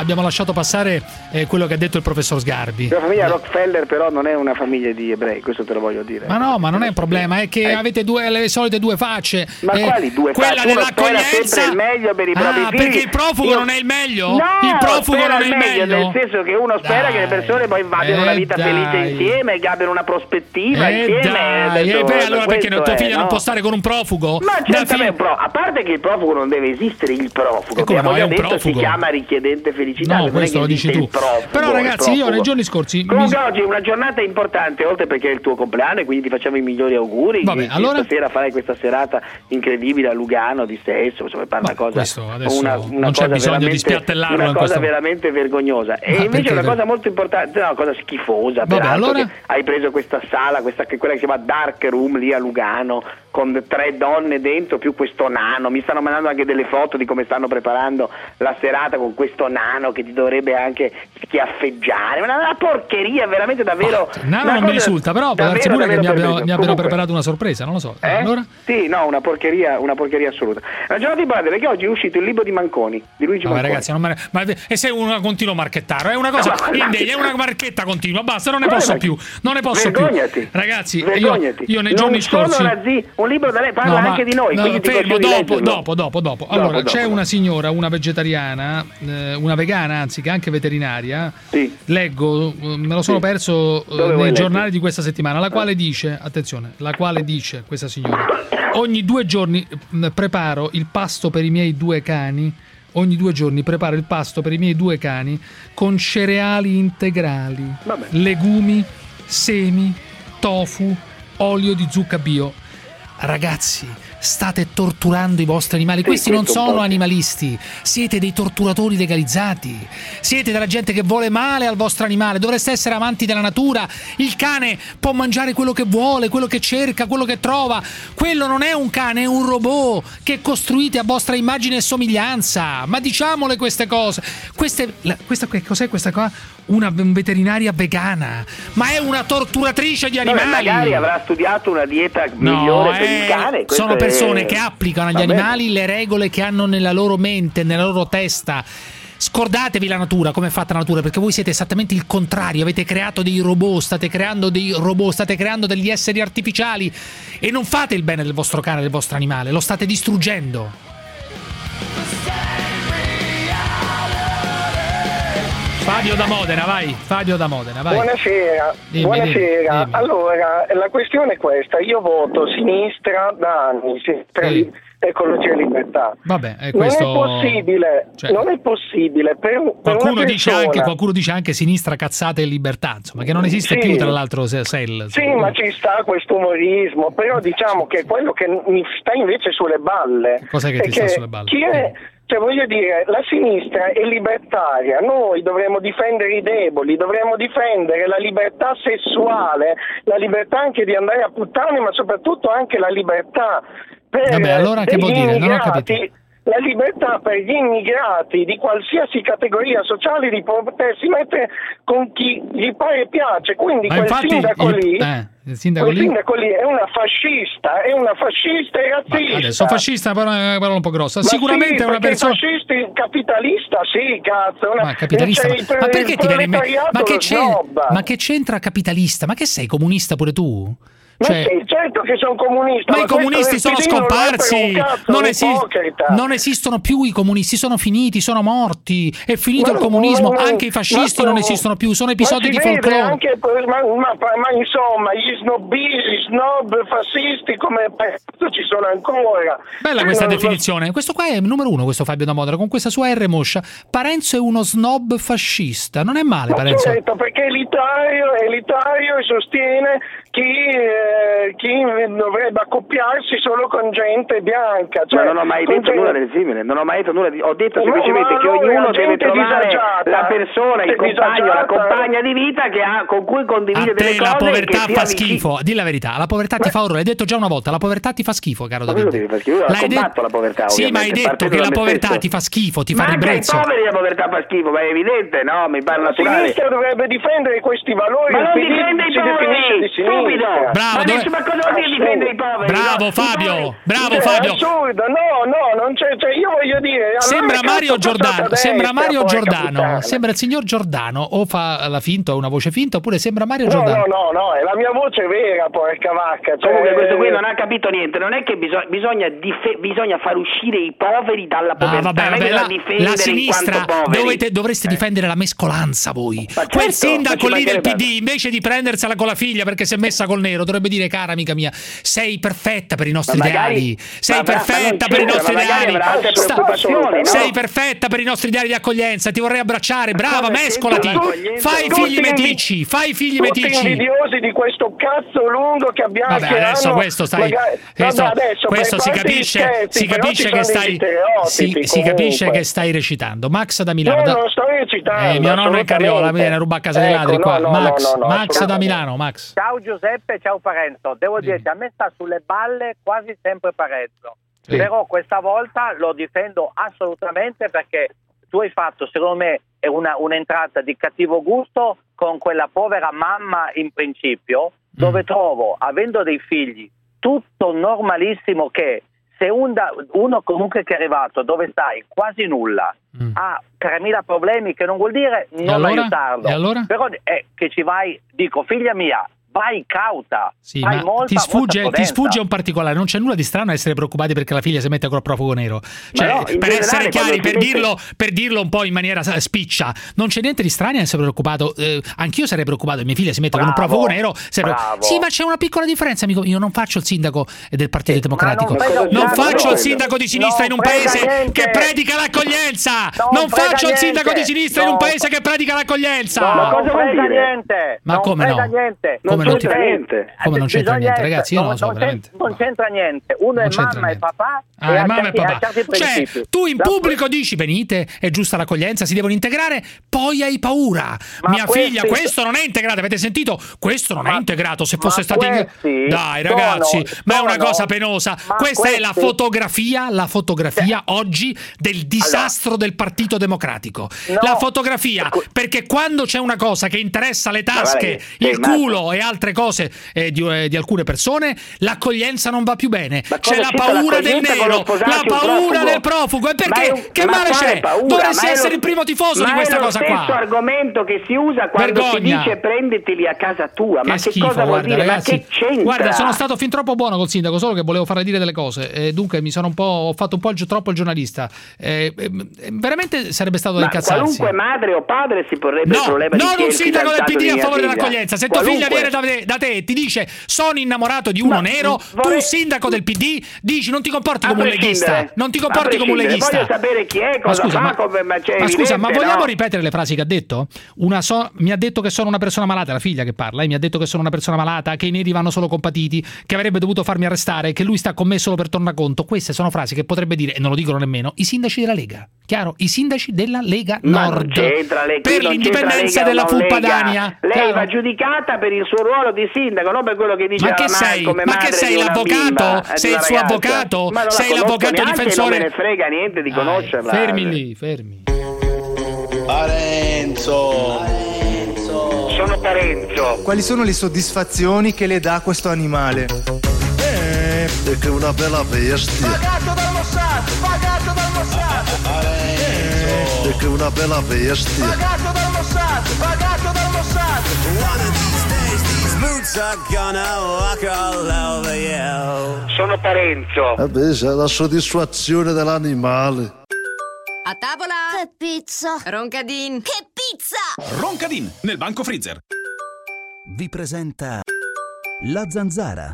quello che ha detto il professor Sgarbi. La famiglia Rockefeller però non è una famiglia di ebrei, questo te lo voglio dire. Ma no, ma non è un problema, è che avete le solite due facce. Ma quali due facce? Quella dell'accoglienza, il meglio per i propri figli. Perché il profugo non è il meglio? No, il profugo non è il meglio, nel senso che uno spera che le persone poi abbiano una vita felice insieme, che abbiano una prospettiva insieme. Allora perché tua figlia non può stare con un profugo? Ma certamente, a parte che il profugo non deve esistere, il profugo. È un detto, profugo. Si chiama richiedente felicità. No, questo lo dici tu. Però ragazzi, io nei giorni scorsi comunque oggi è una giornata importante, oltre perché è il tuo compleanno e quindi ti facciamo i migliori auguri. Vabbè, allora stasera farai questa serata incredibile a Lugano di sesso, insomma, una cosa non c'è bisogno di spiattellarlo, una cosa veramente vergognosa. E invece una cosa molto importante, una cosa schifosa, allora hai preso questa sala, quella che si chiama Dark Room lì a Lugano, con 3 donne dentro più questo nano. Mi stanno mandando anche delle foto di come stanno preparando la serata con questo nano che ti dovrebbe anche schiaffeggiare. Una porcheria, veramente davvero. Nano non mi risulta, però può darsi pure che mi abbiano preparato una sorpresa, non lo so. Allora? Sì, no, una porcheria assoluta. La giornata importante perché oggi è uscito il libro di Manconi, di Luigi Manconi. Ragazzi, e sei una continua marchettaro, è una cosa indegna, è una marchetta continua, basta, non ne posso più. Vergognati. Ragazzi, vergognati. Io nei giorni scorsi un libro da lei parla anche di noi, quindi fermo, dopo. Allora, c'è una signora, una vegetariana, una vegana, anzi, che è anche veterinaria. Sì. Leggo, me lo sono perso nei giornali di questa settimana, la quale dice questa signora: ogni 2 giorni preparo il pasto per i miei 2 cani. Ogni 2 giorni preparo il pasto per i miei 2 cani con cereali integrali, legumi, semi, tofu, olio di zucca bio. Ragazzi, state torturando i vostri animali. Questi non sono animalisti, siete dei torturatori legalizzati, siete della gente che vuole male al vostro animale. Dovreste essere amanti della natura. Il cane può mangiare quello che vuole, quello che cerca, quello che trova. Quello non è un cane, è un robot che costruite a vostra immagine e somiglianza. Ma diciamole queste cose. Questa cos'è questa qua? Una veterinaria vegana, ma è una torturatrice di animali. Magari avrà studiato una dieta migliore per il cane. Sono persone che applicano agli animali le regole che hanno nella loro mente, nella loro testa. Scordatevi la natura, come è fatta la natura, perché voi siete esattamente il contrario. Avete creato dei robot, state creando degli esseri artificiali e non fate il bene del vostro cane, del vostro animale, lo state distruggendo. Fabio da Modena, vai. Buonasera. Dimmi. Allora, la questione è questa: io voto sinistra da anni, Ecologia e Libertà. Vabbè, questo non è possibile per qualcuno dice anche sinistra, cazzate e libertà, insomma, che non esiste più, tra l'altro, ma ci sta questo umorismo, però diciamo che quello che mi sta invece sulle balle. Cos'è che ti sta sulle balle? Cioè, voglio dire, la sinistra è libertaria, noi dovremmo difendere i deboli, dovremmo difendere la libertà sessuale, la libertà anche di andare a puttane, ma soprattutto anche la libertà per allora che vuol dire? Non ho capito. la libertà per gli immigrati di qualsiasi categoria sociale di potersi mettere con chi gli pare e piace. Quindi quel sindaco lì è una fascista e razzista. Adesso fascista però è una parola un po' grossa. Sicuramente è una persona fascista, capitalista, sì, cazzo. Ma capitalista? Ma perché ti viene in mente? Ma che c'entra capitalista? Ma che sei comunista pure tu? Certo che sono comunista. Ma i comunisti sono scomparsi, non esistono più i comunisti, sono finiti, sono morti, è finito il comunismo, anche i fascisti non esistono più, sono episodi di folklore. Ma insomma, gli snob fascisti come ci sono ancora. Bella questa definizione, questo qua è il numero 1, questo Fabio da Modena, con questa sua R moscia. Parenzo è uno snob fascista, non è male Parenzo. Certo, perché è elitario e sostiene chi dovrebbe accoppiarsi solo con gente bianca. Ma non ho mai detto nulla del simile, ho detto semplicemente che ognuno deve trovare la persona, il compagno, la compagna di vita con cui condivide delle cose. La povertà fa schifo, di la verità, la povertà ti fa orrore, l'hai detto già una volta, la povertà ti fa schifo, caro Davide. L'hai detto la povertà, sì, ma hai detto che la povertà ti fa schifo, ti fa ribrezzo. Ma anche ai poveri la povertà fa schifo, ma è evidente, no? Mi pare naturale. La sinistra dovrebbe difendere questi valori. Ma non difende i poveri, stupido! Bravo, ma cosa vuol dire difendere i poveri? Bravo Fabio, bravo Fabio. Assurdo, no, non c'è, io voglio dire. Sembra Mario Giordano, sembra il signor Giordano, o fa la finta, o una voce finta, oppure sembra Mario Giordano. No, è la mia voce vera, porca vacca. Comunque questo qui non ha capito niente, non è che bisogna far uscire i poveri dalla povertà. Vabbè, la sinistra dovreste difendere la mescolanza voi. Quel sindaco lì del PD, invece di prendersela con la figlia perché si è messa col nero, dovrebbe dire: cara amica mia, sei perfetta per i nostri ideali, sei perfetta per i nostri ideali, sei perfetta per i nostri ideali di accoglienza, ti vorrei abbracciare, brava, mescolati, fai figli meticci, tutti invidiosi di questo cazzo lungo che abbiamo. Vabbè, adesso questo si capisce che stai, si capisce che stai recitando. Max da Milano. No, non sto recitando. Mio nonno è Cariola, mi viene a ruba a casa dei ladri qua. Max da Milano, Max. Ciao Giuseppe, ciao Parenzo. Devo dirti, a me sta sulle balle quasi sempre Parenzo. Sì. Però questa volta lo difendo assolutamente, perché tu hai fatto, secondo me, un'entrata di cattivo gusto con quella povera mamma in principio, dove trovo, avendo dei figli, tutto normalissimo che se uno comunque che è arrivato dove stai quasi nulla ha 3.000 problemi, che non vuol dire non aiutarlo, però che ci vai, dico, figlia mia, vai cauta, sì, ma ti sfugge un particolare. Non c'è nulla di strano a essere preoccupati perché la figlia si mette col profugo nero, cioè, no, per essere chiari, per dirlo un po' in maniera spiccia, non c'è niente di strano a essere preoccupato. Anch'io sarei preoccupato che mia figlia si mette con un profugo nero. Sì, ma c'è una piccola differenza, amico. Io non faccio il sindaco del Partito Democratico, non faccio il sindaco di sinistra in un paese che predica l'accoglienza, non faccio il sindaco di sinistra in un paese che predica l'accoglienza. Ma cosa vuol dire? Niente. Ma come no? Non c'entra niente. Come non c'entra niente, ragazzi? Io non lo so, veramente. Non c'entra niente. Uno è mamma e papà. Mamma e papà. Cioè, tu in pubblico dici: venite, è giusta l'accoglienza, si devono integrare, poi hai paura. Mia figlia, questo non è integrato. Avete sentito? Questo non è integrato. Se fosse stato dai, ragazzi, ma è una cosa penosa. Questa è la fotografia oggi del disastro del Partito Democratico. La fotografia, perché quando c'è una cosa che interessa le tasche, il culo e altre cose di alcune persone, l'accoglienza non va più bene. C'è la paura del nero, la paura del profugo. E perché? Che male c'è? Dovresti essere il primo tifoso di questa cosa qua. È lo stesso argomento che si usa quando si dice prendeteli a casa tua. Ma che cosa vuol dire? Ragazzi, ma che c'entra? Guarda, sono stato fin troppo buono col sindaco, solo che volevo farle dire delle cose. Dunque ho fatto un po' troppo il giornalista. Veramente sarebbe stato da incazzarsi. Qualunque madre o padre si porrebbe il problema di non un sindaco del PD a favore dell'accoglienza. Se tua figlia viene da te e ti dice: sono innamorato di uno nero, tu sindaco del PD dici: non ti comporti come un leghista, non ti comporti come un leghista. Voglio sapere chi è, cosa fa, ma vogliamo ripetere le frasi che ha detto? Mi ha detto che sono una persona malata, la figlia che parla, mi ha detto che sono una persona malata, che i neri vanno solo compatiti, che avrebbe dovuto farmi arrestare, che lui sta con me solo per tornaconto. Queste sono frasi che potrebbe dire, e non lo dicono nemmeno, i sindaci della Lega. Chiaro? I sindaci della Lega Nord, per l'indipendenza della Fu Padania. Lei va giudicata per il suo ruolo di sindaco, non per quello che dice ma che sei? Ma che sei l'avvocato? Sei il suo avvocato? Sei l'avvocato difensore? Non me ne frega niente di conoscerla. Fermi lì, fermi. Parenzo. Sono Parenzo. Quali sono le soddisfazioni che le dà questo animale? Perché è una bella bestia. Pagato dal Mossad, pagato dal Mossad. Perché è una bella bestia. Pagato dal Mossad, pagato dal Mossad. One of these days these boots are gonna walk all over you. Sono Parenzo. Vabbè, c'è la soddisfazione dell'animale. A tavola! Che pizza! Roncadin! Che pizza! Roncadin, nel banco freezer. Vi presenta La Zanzara.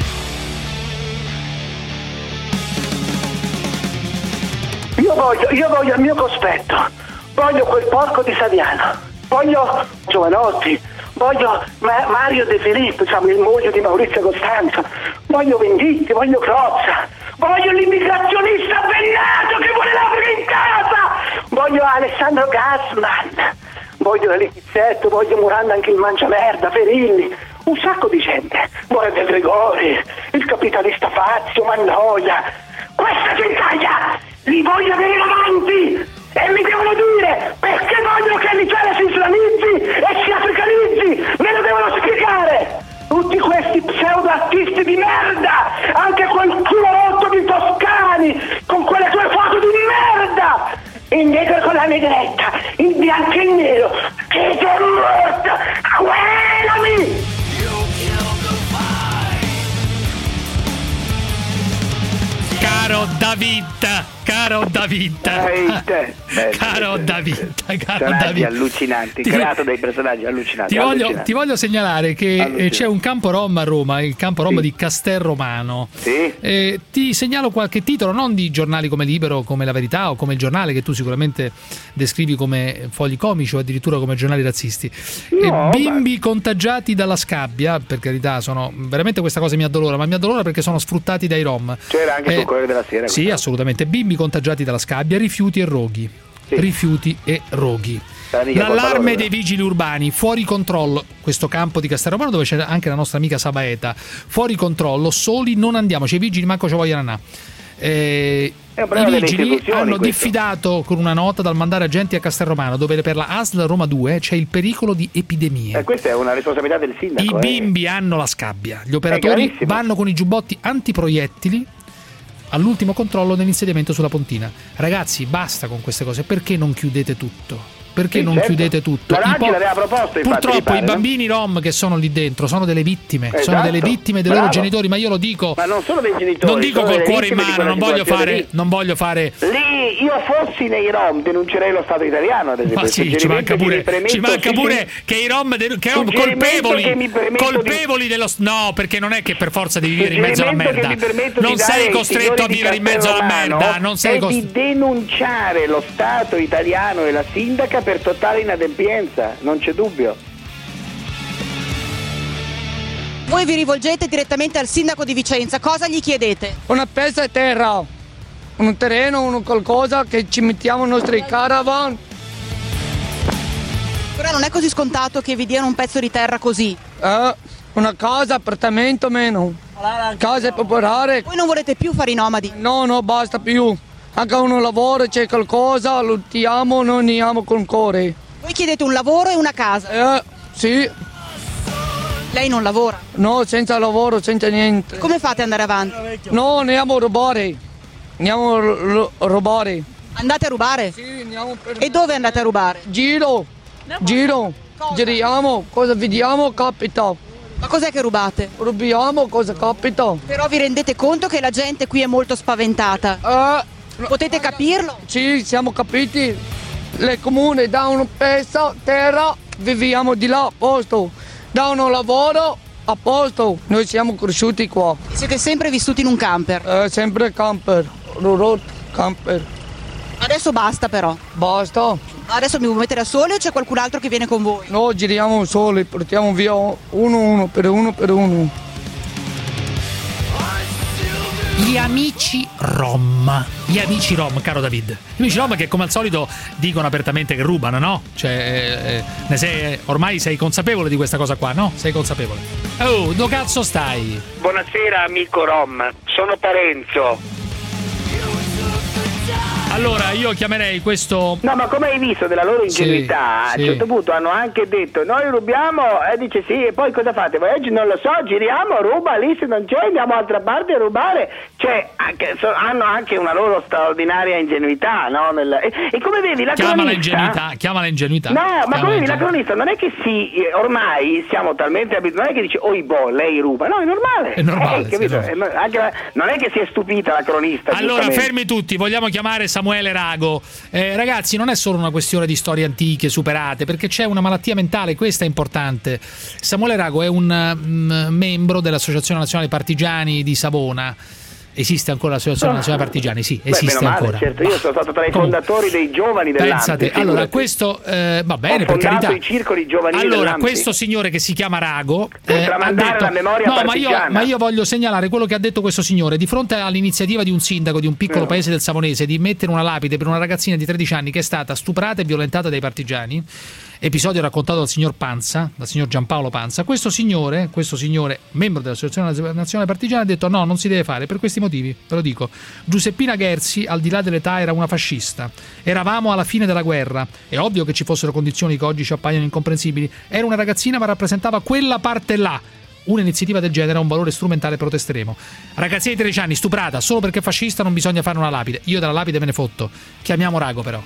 Io voglio il mio cospetto, voglio quel porco di Saviano, voglio Giovanotti, voglio Mario De Filippo, il moglie di Maurizio Costanzo, voglio Venditti, voglio Crozza, voglio l'immigrazionista bennato che vuole l'Africa in casa, voglio Alessandro Gassman, voglio Letizzetto, voglio Muranda anche il Mangiamerda, Ferilli, un sacco di gente, More De Gregori, il capitalista Fazio, Mannoia, questa gentaglia li voglio avere davanti e mi devono dire perché vogliono che l'Italia si islamizzi e si africanizzi, me lo devono spiegare. Tutti questi pseudo artisti di merda, anche quel culo rotto di Toscani con quelle tue foto di merda, il negro con la negretta, il bianco e il nero, che sei morto, quellami. Caro David, caro David, caro David, allucinanti, creato dei personaggi allucinanti. Ti voglio segnalare che c'è un campo rom a Roma, il campo rom di Castelromano. Sì. Ti segnalo qualche titolo, non di giornali come Libero, come La Verità o come Il Giornale, che tu sicuramente descrivi come fogli comici o addirittura come giornali razzisti. Bimbi contagiati dalla scabbia, per carità, sono veramente, questa cosa mi addolora, ma mi addolora perché sono sfruttati dai rom. C'era anche sul Corriere della Sera. Sì, assolutamente. Bimbi contagiati dalla scabbia, rifiuti e roghi. Sì. Rifiuti e roghi. L'allarme dei vigili urbani, fuori controllo. Questo campo di Castelromano dove c'è anche la nostra amica Sabaeta. Fuori controllo, soli non andiamo. I vigili manco ci vogliono andare. I vigili hanno diffidato con una nota dal mandare agenti a Castelromano, dove per la ASL Roma 2 c'è il pericolo di epidemie. Questa è una responsabilità del sindaco. I bimbi hanno la scabbia. Gli operatori vanno con i giubbotti antiproiettili all'ultimo controllo dell'insediamento sulla Pontina. Ragazzi, basta con queste cose. Perché non chiudete tutto? Perché non chiudete tutto? L'aveva proposto, infatti, purtroppo i bambini rom che sono lì dentro sono delle vittime, sono delle vittime dei loro genitori, ma io lo dico. Ma non solo dei genitori. Non dico col cuore in mano, non voglio fare. Lì io fossi nei rom denuncerei lo Stato italiano, ad esempio. Ma sì, ci manca pure che i rom colpevoli dello. No, perché non è che per forza devi vivere in mezzo alla merda. Non sei costretto a vivere in mezzo alla merda, non sei di denunciare lo Stato italiano e la sindaca per totale inadempienza, non c'è dubbio. Voi vi rivolgete direttamente al sindaco di Vicenza, cosa gli chiedete? Una pezza di terra, un terreno, qualcosa che ci mettiamo i nostri caravan. Però non è così scontato che vi diano un pezzo di terra così. Una casa, appartamento meno, case popolari. Voi non volete più fare i nomadi? No, basta più. Anche uno lavoro, c'è qualcosa, lottiamo, non andiamo con cuore. Voi chiedete un lavoro e una casa? Sì. Lei non lavora? No, senza lavoro, senza niente. Come fate ad andare avanti? No, andiamo a rubare. Andiamo a rubare. Andate a rubare? Sì, andiamo per... E dove andate a rubare? Giro. Giriamo, cosa vediamo, capita. Ma cos'è che rubate? Rubiamo, cosa capita. Però vi rendete conto che la gente qui è molto spaventata? Potete capirlo? Sì, siamo capiti. Le comune danno un pezzo terra, viviamo di là a posto. Danno lavoro a posto. Noi siamo cresciuti qua. Siete sempre vissuti in un camper? Sempre camper, camper. Adesso basta però. Basta. Adesso mi muovete da soli o c'è qualcun altro che viene con voi? No, giriamo soli, portiamo via uno per uno. Gli amici Rom. Gli amici Rom, caro David. Gli amici Rom che come al solito dicono apertamente che rubano, no? Cioè, ormai sei consapevole di questa cosa qua, no? Sei consapevole. Oh, dove cazzo stai? Buonasera amico Rom, sono Parenzo. Allora, io chiamerei questo... No, ma come hai visto della loro ingenuità, a un certo punto hanno anche detto noi rubiamo, e dice sì, e poi cosa fate? Voi oggi non lo so, giriamo, ruba, lì se non c'è andiamo altra parte a rubare, cioè hanno anche una loro straordinaria ingenuità, no? E come vedi la cronista... Chiamala ingenuità. No, ma come vedi la cronista non è che ormai siamo talmente abituati, non è che dice oibò, lei ruba, no, è normale. È normale, capito? Non è che si è stupita la cronista. Allora, fermi tutti, vogliamo chiamare Samuele Rago. Ragazzi, non è solo una questione di storie antiche superate, perché c'è una malattia mentale, questa è importante. Samuele Rago è un membro dell'Associazione Nazionale Partigiani di Savona. Esiste ancora l'Associazione Nazionale Partigiani? Sì, esiste ancora. Certo, io sono stato tra i fondatori dei giovani dell'ANPI. Allora, questo va bene, per carità. I circoli giovanili allora, questo signore che si chiama Rago ha detto, la memoria ma io voglio segnalare quello che ha detto questo signore di fronte all'iniziativa di un sindaco di un piccolo paese del Savonese di mettere una lapide per una ragazzina di 13 anni che è stata stuprata e violentata dai partigiani. Episodio raccontato dal signor Panza, dal signor Giampaolo Panza. Questo signore, membro dell'Associazione Nazionale Partigiana, ha detto no, non si deve fare per questi motivi, ve lo dico. Giuseppina Gherzi, al di là dell'età, era una fascista. Eravamo alla fine della guerra. È ovvio che ci fossero condizioni che oggi ci appaiono incomprensibili. Era una ragazzina ma rappresentava quella parte là. Un'iniziativa del genere ha un valore strumentale, protesteremo. Ragazzina di 13 anni stuprata solo perché è fascista, non bisogna fare una lapide. Io della lapide me ne fotto. Chiamiamo Rago però.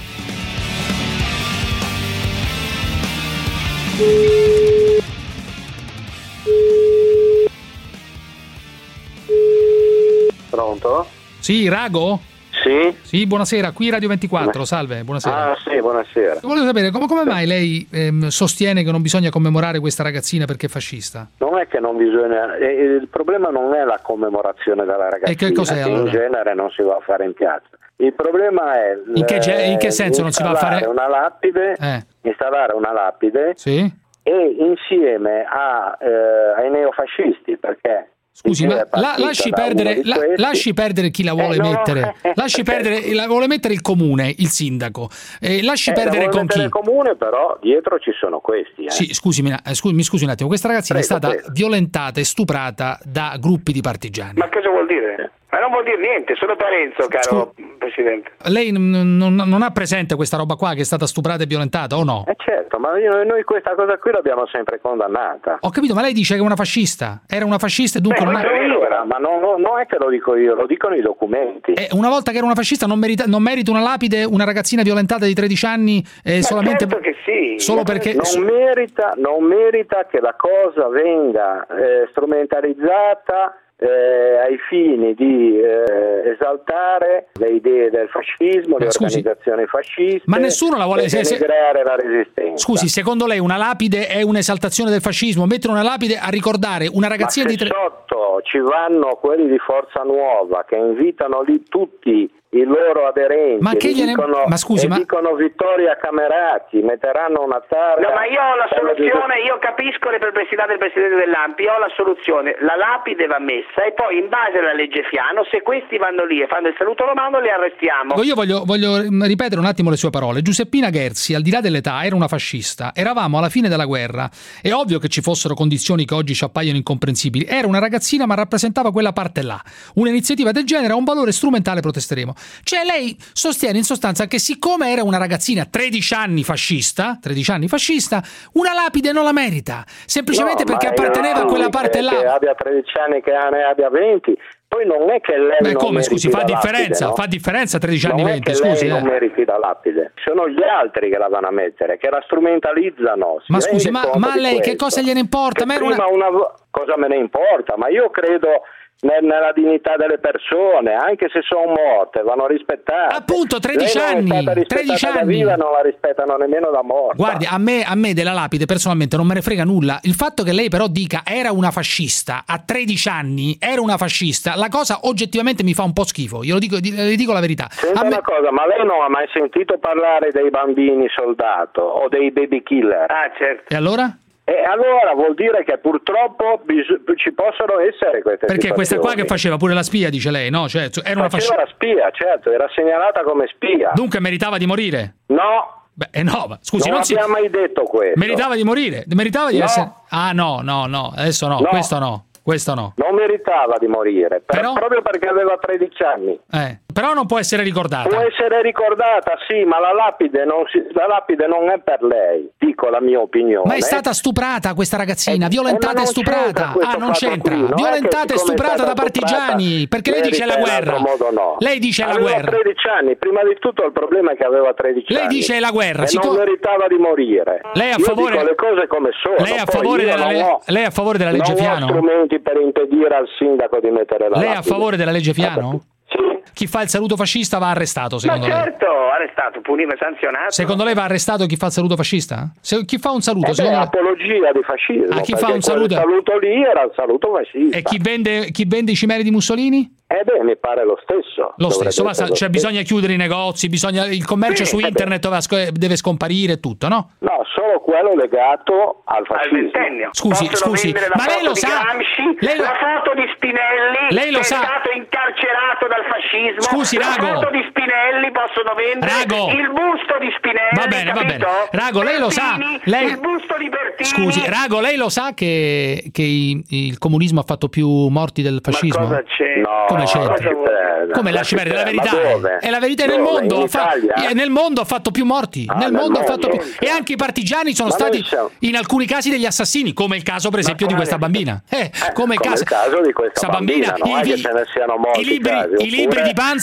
Pronto? Sì, Rago? Sì? Sì, buonasera, qui Radio 24, salve, buonasera. Ah sì, buonasera. Volevo sapere come mai lei sostiene che non bisogna commemorare questa ragazzina perché è fascista? Non è che non bisogna, il problema non è la commemorazione della ragazzina, e che cos'è, allora? In genere non si va a fare in piazza. Il problema è in che senso non si va a fare? Installare una lapide sì? E insieme ai neofascisti, perché scusi, ma lasci perdere chi la vuole mettere. Lasci perdere, la vuole mettere il comune, il sindaco. Lasci perdere con chi? Il comune, però dietro ci sono questi. Sì, mi scusi un attimo. Questa ragazzina è stata violentata e stuprata da gruppi di partigiani. Ma cosa vuol dire? Ma non vuol dire niente, solo Parenzo, caro Presidente. Lei non ha presente questa roba qua che è stata stuprata e violentata o no? Certo, ma noi questa cosa qui l'abbiamo sempre condannata. Ho capito, ma lei dice che è una fascista. Era una fascista e dunque non è che lo dico io, lo dicono i documenti. Una volta che era una fascista non merita una lapide una ragazzina violentata di 13 anni solamente certo che sì. Solo perché non merita che la cosa venga strumentalizzata ai fini di esaltare le idee del fascismo, le organizzazioni fasciste, ma nessuno la vuole creare la resistenza. Scusi, secondo lei una lapide è un'esaltazione del fascismo? Mettere una lapide a ricordare una ragazzina di sotto ci vanno quelli di Forza Nuova che invitano lì tutti i loro aderenti, dicono Vittoria Camerati, metteranno una targa. No, ma io ho la soluzione, io capisco le perplessità del Presidente dell'ANPI, ho la soluzione, la lapide va messa e poi in base alla legge Fiano, se questi vanno lì e fanno il saluto romano, li arrestiamo. Io voglio ripetere un attimo le sue parole. Giuseppina Gherzi, al di là dell'età, era una fascista. Eravamo alla fine della guerra. È ovvio che ci fossero condizioni che oggi ci appaiono incomprensibili. Era una ragazzina ma rappresentava quella parte là. Un'iniziativa del genere ha un valore strumentale, protesteremo. Cioè lei sostiene in sostanza che siccome era una ragazzina 13 anni fascista, una lapide non la merita, semplicemente perché apparteneva a quella parte là. Che abbia 13 anni, che ne abbia 20, poi non è che lei fa differenza, lapide, no? Fa differenza 13 anni, non 20, è che scusi. Lei non meriti la lapide, sono gli altri che la vanno a mettere, che la strumentalizzano. Ma scusi, ma a lei che cosa gliene importa? Cosa me ne importa? Ma io credo nella dignità delle persone, anche se sono morte, vanno rispettate. Appunto, 13 anni. 13 anni. Da viva non la rispettano nemmeno da morta. Guardi, a me della lapide personalmente non me ne frega nulla. Il fatto che lei però dica era una fascista a 13 anni, era una fascista, la cosa oggettivamente mi fa un po' schifo. Io le dico la verità. Senta una cosa, ma lei non ha mai sentito parlare dei bambini soldato o dei baby killer? Ah, certo. E allora? E allora vuol dire che purtroppo ci possono essere queste Perché situazioni. questa qua che faceva pure la spia, dice lei, no? Cioè, era una faceva la spia, certo, era segnalata come spia. Dunque meritava di morire? No. Beh, no, ma scusi, non abbiamo mai detto questo. Meritava di morire? Meritava di essere... Ah, no, adesso no, questo no. Non meritava di morire, proprio perché aveva 13 anni. Però non può essere ricordata. Può essere ricordata, sì, ma la lapide non è per lei, dico la mia opinione. Ma è stata stuprata questa ragazzina, violentata e stuprata. Non c'entra. Violentata e stuprata da partigiani, perché lei dice la guerra. Lei dice la guerra. Aveva 13 anni, prima di tutto il problema è che aveva 13 anni. Lei dice la guerra. E non meritava di morire. Lei è a favore... Io dico le cose come sono. Lei è a favore della legge Fiano? Non ho strumenti per impedire al sindaco di mettere la lapide. Lei è a favore della legge Fiano? Sì. Chi fa il saluto fascista va arrestato, secondo lei? Ma certo, arrestato, punito e sanzionato. Secondo lei va arrestato chi fa il saluto fascista? Chi fa un saluto? Apologia di fascismo. Chi fa un saluto? Il saluto lì era il saluto fascista. E chi vende i cimeli di Mussolini? Mi pare lo stesso. Cioè bisogna chiudere i negozi, il commercio su internet deve scomparire e tutto, no? No, solo quello legato al fascismo. Scusi, ma lei lo sa? La foto di Spinelli, lei lo che sa? è stato incarcerato dal fascismo. Scusi, Rago. La foto di Spinelli possono vendere. Il busto di Spinelli. Va bene. Rago, lei lo sa? Il busto di Bertini. Scusi, Rago, lei lo sa che il comunismo ha fatto più morti del fascismo? Ma cosa c'è? Come c'entra? Come lasci perdere? La verità è la verità. Nel mondo ha fatto più morti. Nel mondo ha fatto più. E anche i partigiani sono stati in alcuni casi degli assassini, come il caso per esempio di questa bambina. Come il caso di questa bambina. I libri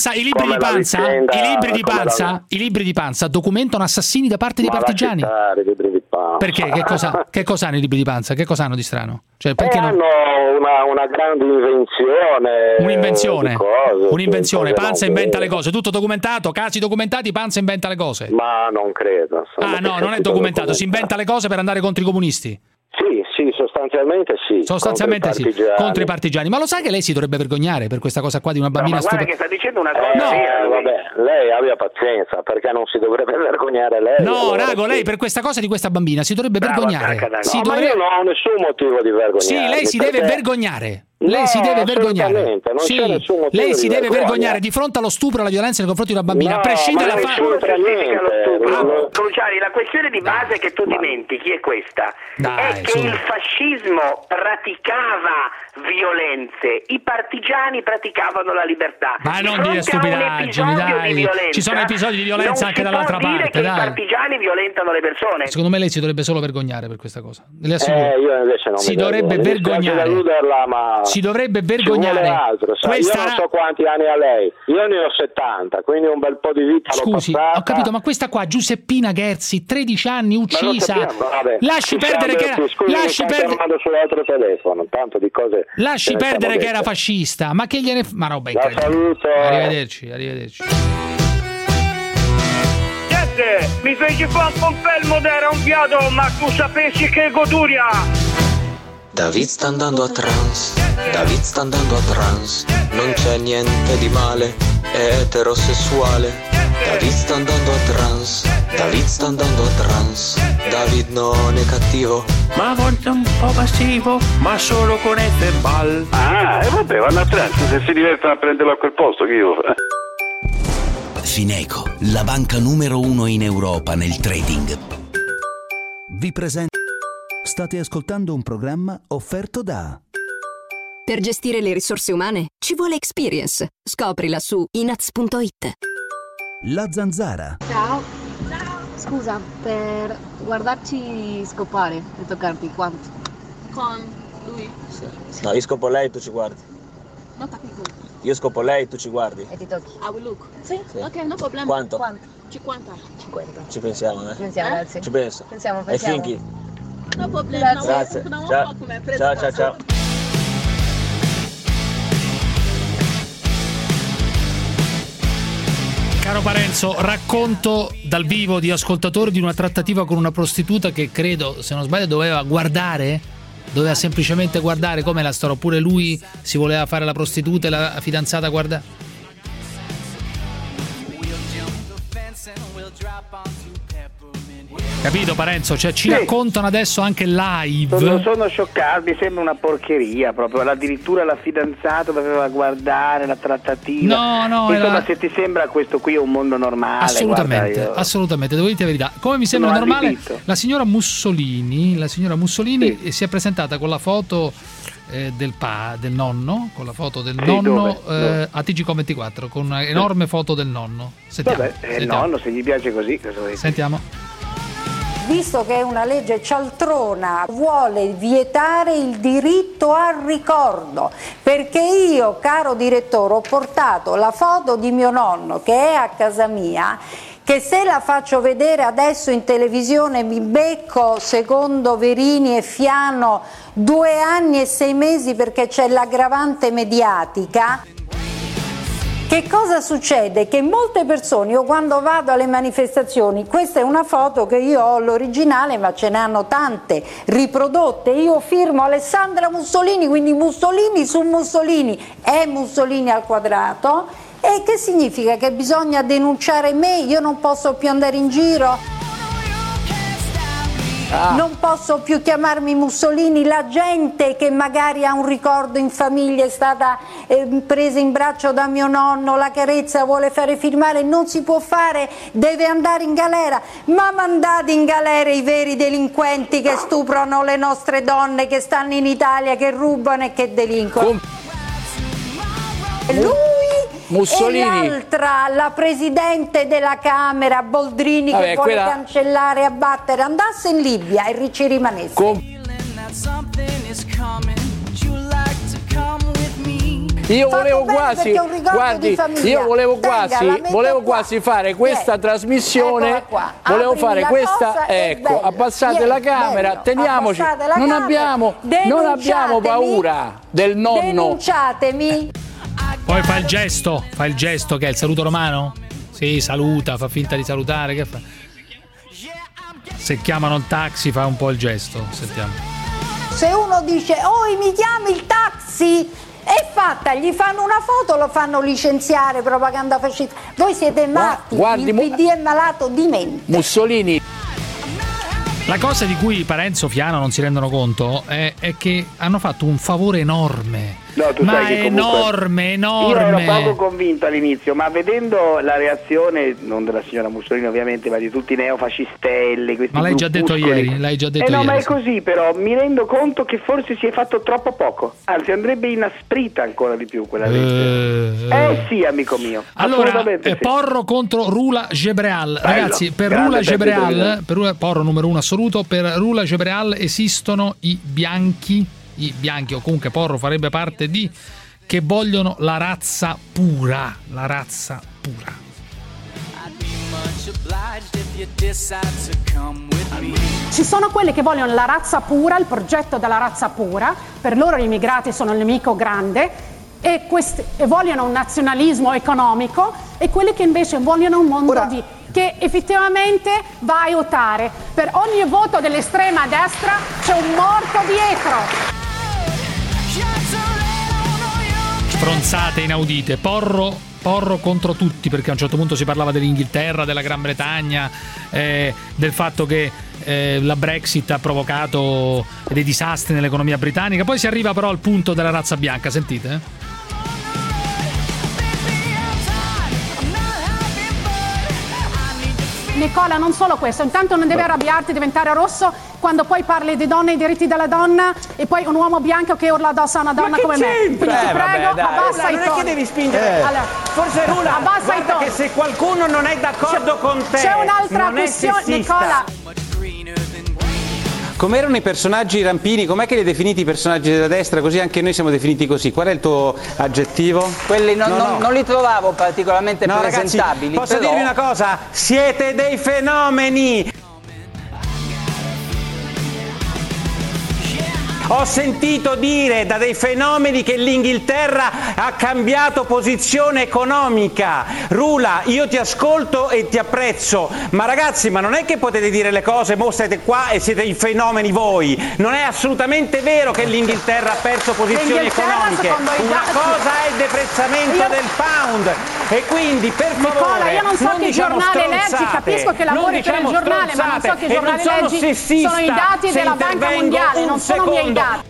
di Panza documentano assassini da parte dei partigiani. Perché? Che cosa hanno i libri di Panza? Che cosa hanno di strano? Cioè, perché hanno una grande invenzione. Un'invenzione. Panza inventa le cose. Tutto documentato, casi documentati, Panza inventa le cose. Ma non credo. Non è documentato. Si inventa le cose per andare contro i comunisti. Sì, sostanzialmente sì. Contro i partigiani. Ma lo sa che lei si dovrebbe vergognare per questa cosa qua di una bambina guarda che sta dicendo una cosa. Lei abbia pazienza, perché non si dovrebbe vergognare lei. No, Rago, lei per questa cosa di questa bambina si dovrebbe vergognare. Ma io non ho nessun motivo di vergognare. Sì, lei si deve vergognare. Lei si deve vergognare. Lei si deve vergognare di fronte allo stupro e alla violenza nei confronti di una bambina, a prescindere da Cruciani, la questione di base che tu dimentichi è questa: è che il fascismo praticava violenze, i partigiani praticavano la libertà. Ma non dire stupidaggini, dai. Ci sono episodi di violenza anche dall'altra parte, dai. I partigiani violentano le persone. Secondo me lei si dovrebbe solo vergognare per questa cosa. Io invece non si dovrebbe vergognare. Si dovrebbe vergognare. Io non so quanti anni ha lei. Io ne ho 70, quindi un bel po' di vita l'ho passata. Ho capito, ma questa qua, Giuseppina Gherzi, 13 anni, uccisa. Lasci perdere che era. Sull'altro telefono, tanto di cose. Lasci perdere che era fascista. Ma che gliene. Ma roba incredibile. Arrivederci. Mi feci fa un confermo d'era un fiato, ma tu sapessi che goduria. David sta andando a trance, non c'è niente di male, è eterosessuale. David sta andando a trance, David non è cattivo, ma a volte un po' passivo, ma solo con F-Ball. Vabbè, vanno a trance, se si divertono a prenderlo a quel posto, che io... Fineco, la banca numero 1 in Europa nel trading, vi presenta. State ascoltando un programma offerto da... Per gestire le risorse umane ci vuole Experience. Scoprila su inaz.it. La Zanzara. Ciao. Scusa, per guardarci scopare e toccarti quanto? Con lui? Sì. No, io scopo lei e tu ci guardi. Non capisco. Io scopo lei e tu ci guardi. E ti tocchi? I will look. Sì? Ok, no problema. Quanto? 50. Ci pensiamo, Pensiamo, grazie. Ci penso. Pensiamo. E finchi? No problema. Grazie. Ciao. Caro Parenzo, racconto dal vivo di ascoltatore di una trattativa con una prostituta che credo, se non sbaglio, doveva semplicemente guardare. Come la storia? Oppure lui si voleva fare la prostituta e la fidanzata guarda. Capito Parenzo? Cioè ci raccontano adesso anche live. Sono scioccato, mi sembra una porcheria proprio. Addirittura la fidanzata doveva guardare la trattativa. No, insomma, se ti sembra questo qui è un mondo normale. Assolutamente, devo dire la verità. Come mi sembra normale, la signora Mussolini si è presentata con la foto del nonno, con la foto del nonno a TG24, con una enorme foto del nonno. Sentiamo. Il nonno, se gli piace così, cosa vuoi dire? Sentiamo. Visto che è una legge cialtrona, vuole vietare il diritto al ricordo, perché io, caro direttore, ho portato la foto di mio nonno che è a casa mia, che se la faccio vedere adesso in televisione mi becco, secondo Verini e Fiano, 2 anni e 6 mesi perché c'è l'aggravante mediatica. Che cosa succede? Che molte persone, io quando vado alle manifestazioni, questa è una foto che io ho l'originale, ma ce ne hanno tante riprodotte, io firmo Alessandra Mussolini, quindi Mussolini su Mussolini, è Mussolini al quadrato. E che significa? Che bisogna denunciare me? Io non posso più andare in giro? Non posso più chiamarmi Mussolini? La gente che magari ha un ricordo in famiglia, è stata presa in braccio da mio nonno, la carezza vuole fare firmare, non si può fare, deve andare in galera. Ma mandate in galera i veri delinquenti che stuprano le nostre donne, che stanno in Italia, che rubano e che delinquono. Lui Mussolini. E l'altra, la presidente della Camera Boldrini, che vuole cancellare e abbattere, andasse in Libia e ci rimanesse. Io volevo quasi, guardi, io volevo quasi fare questa trasmissione, volevo fare questa, ecco, abbassate la camera, teniamoci, non abbiamo paura del nonno. Denunciatemi. Poi fa il gesto che è il saluto romano? Sì, saluta, fa finta di salutare, che fa? Se chiamano il taxi fa un po' il gesto, sentiamo. Se uno dice, mi chiami il taxi? È fatta, gli fanno una foto, lo fanno licenziare, propaganda fascista. Voi siete matti, il PD è malato di mente. Mussolini. La cosa di cui Parenzo e Fiano non si rendono conto è che hanno fatto un favore enorme. No, tu sai che comunque enorme. Io ero poco convinto all'inizio, ma vedendo la reazione, non della signora Mussolini ovviamente, ma di tutti i neofascistelli, questi ma l'hai già detto ieri, no, ma è così, però mi rendo conto che forse si è fatto troppo poco, anzi andrebbe inasprita ancora di più quella legge. Sì, amico mio. Allora, Porro contro Rula Gebreal. Ragazzi, per Rula Gebreal, Porro numero 1 assoluto, per Rula Gebreal esistono i bianchi, o comunque Porro farebbe parte di, che vogliono la razza pura. Ci sono quelli che vogliono la razza pura, il progetto della razza pura, per loro gli immigrati sono il nemico grande e vogliono un nazionalismo economico, e quelli che invece vogliono un mondo che effettivamente va a aiutare. Per ogni voto dell'estrema destra c'è un morto dietro. Stronzate inaudite. Porro contro tutti, perché a un certo punto si parlava dell'Inghilterra, della Gran Bretagna, del fatto che la Brexit ha provocato dei disastri nell'economia britannica. Poi si arriva però al punto della razza bianca, sentite? Nicola, non solo questo, intanto non deve arrabbiarti, diventare rosso quando poi parli di donne e diritti della donna e poi un uomo bianco che urla addosso a una donna come me. Quindi ti prego, abbassa i toni. Non è che devi spingere. Allora, forse Rula, abbassa i toni. Che se qualcuno non è d'accordo con te, c'è un'altra questione, Nicola. Com'erano i personaggi rampini? Com'è che li hai definiti i personaggi della destra? Così anche noi siamo definiti così. Qual è il tuo aggettivo? Quelli non li trovavo particolarmente presentabili. Ragazzi, posso dirvi una cosa? Siete dei fenomeni! Ho sentito dire da dei fenomeni che l'Inghilterra ha cambiato posizione economica. Rula, io ti ascolto e ti apprezzo, ma ragazzi, ma non è che potete dire le cose, mo siete qua e siete i fenomeni voi. Non è assolutamente vero che l'Inghilterra ha perso posizioni economiche. Una cosa è il deprezzamento del pound. E quindi per favore, Nicola, io non so che giornale leggi, capisco che lavori per il giornale, ma non so che giornale leggi, sono i dati della Banca Mondiale, non sono miei dati.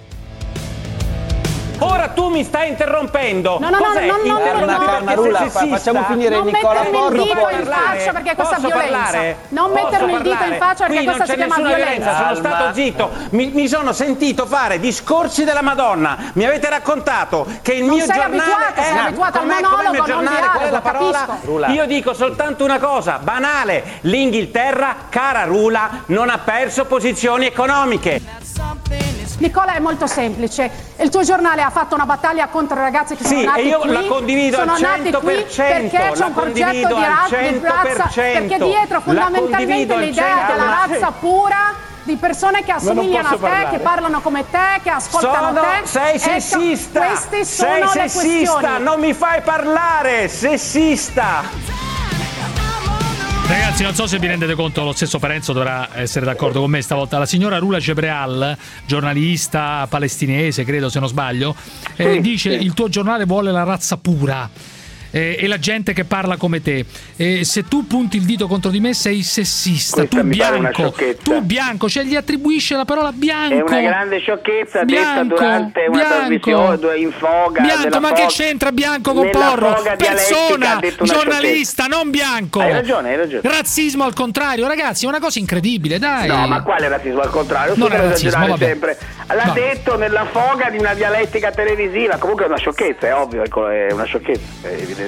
Ora tu mi stai interrompendo. No, facciamo finire Nicola Porro. Non mettermi il dito in faccia perché questa è violenza. Non mettermi il dito in faccia perché questa si chiama violenza. Sono stato zitto. Mi sono sentito fare discorsi della Madonna. Mi avete raccontato che il mio giornale sei abituato al monologo, non al dialogo, capisco. Io dico soltanto una cosa, banale. L'Inghilterra, cara Rula, non ha perso posizioni economiche. Nicola, è molto semplice. Il tuo giornale ha fatto una battaglia contro i ragazzi che sono nati qui. Sì, e io la condivido al 100%. Perché c'è un progetto di razza, perché dietro fondamentalmente l'idea della razza pura, di persone che assomigliano a te, che parlano come te, che ascoltano te. Sei sessista. Queste sono le questioni. Non mi fai parlare, sessista. Ragazzi, non so se vi rendete conto, lo stesso Parenzo dovrà essere d'accordo con me stavolta. La signora Rula Gebreal, giornalista palestinese, credo se non sbaglio, dice il tuo giornale vuole la razza pura. E la gente che parla come te. Se tu punti il dito contro di me sei sessista. Questa tu bianco, cioè gli attribuisce la parola bianco. È una grande sciocchezza detta durante una trasmissione in foga. Bianco, ma che c'entra bianco con Porro? Persona, giornalista, non bianco. Hai ragione. Razzismo al contrario, ragazzi, è una cosa incredibile, dai. No, ma quale razzismo al contrario? Non è razzismo, vabbè. Sempre. L'ha detto nella foga di una dialettica televisiva. Comunque è una sciocchezza, è ovvio, è una sciocchezza, è evidente.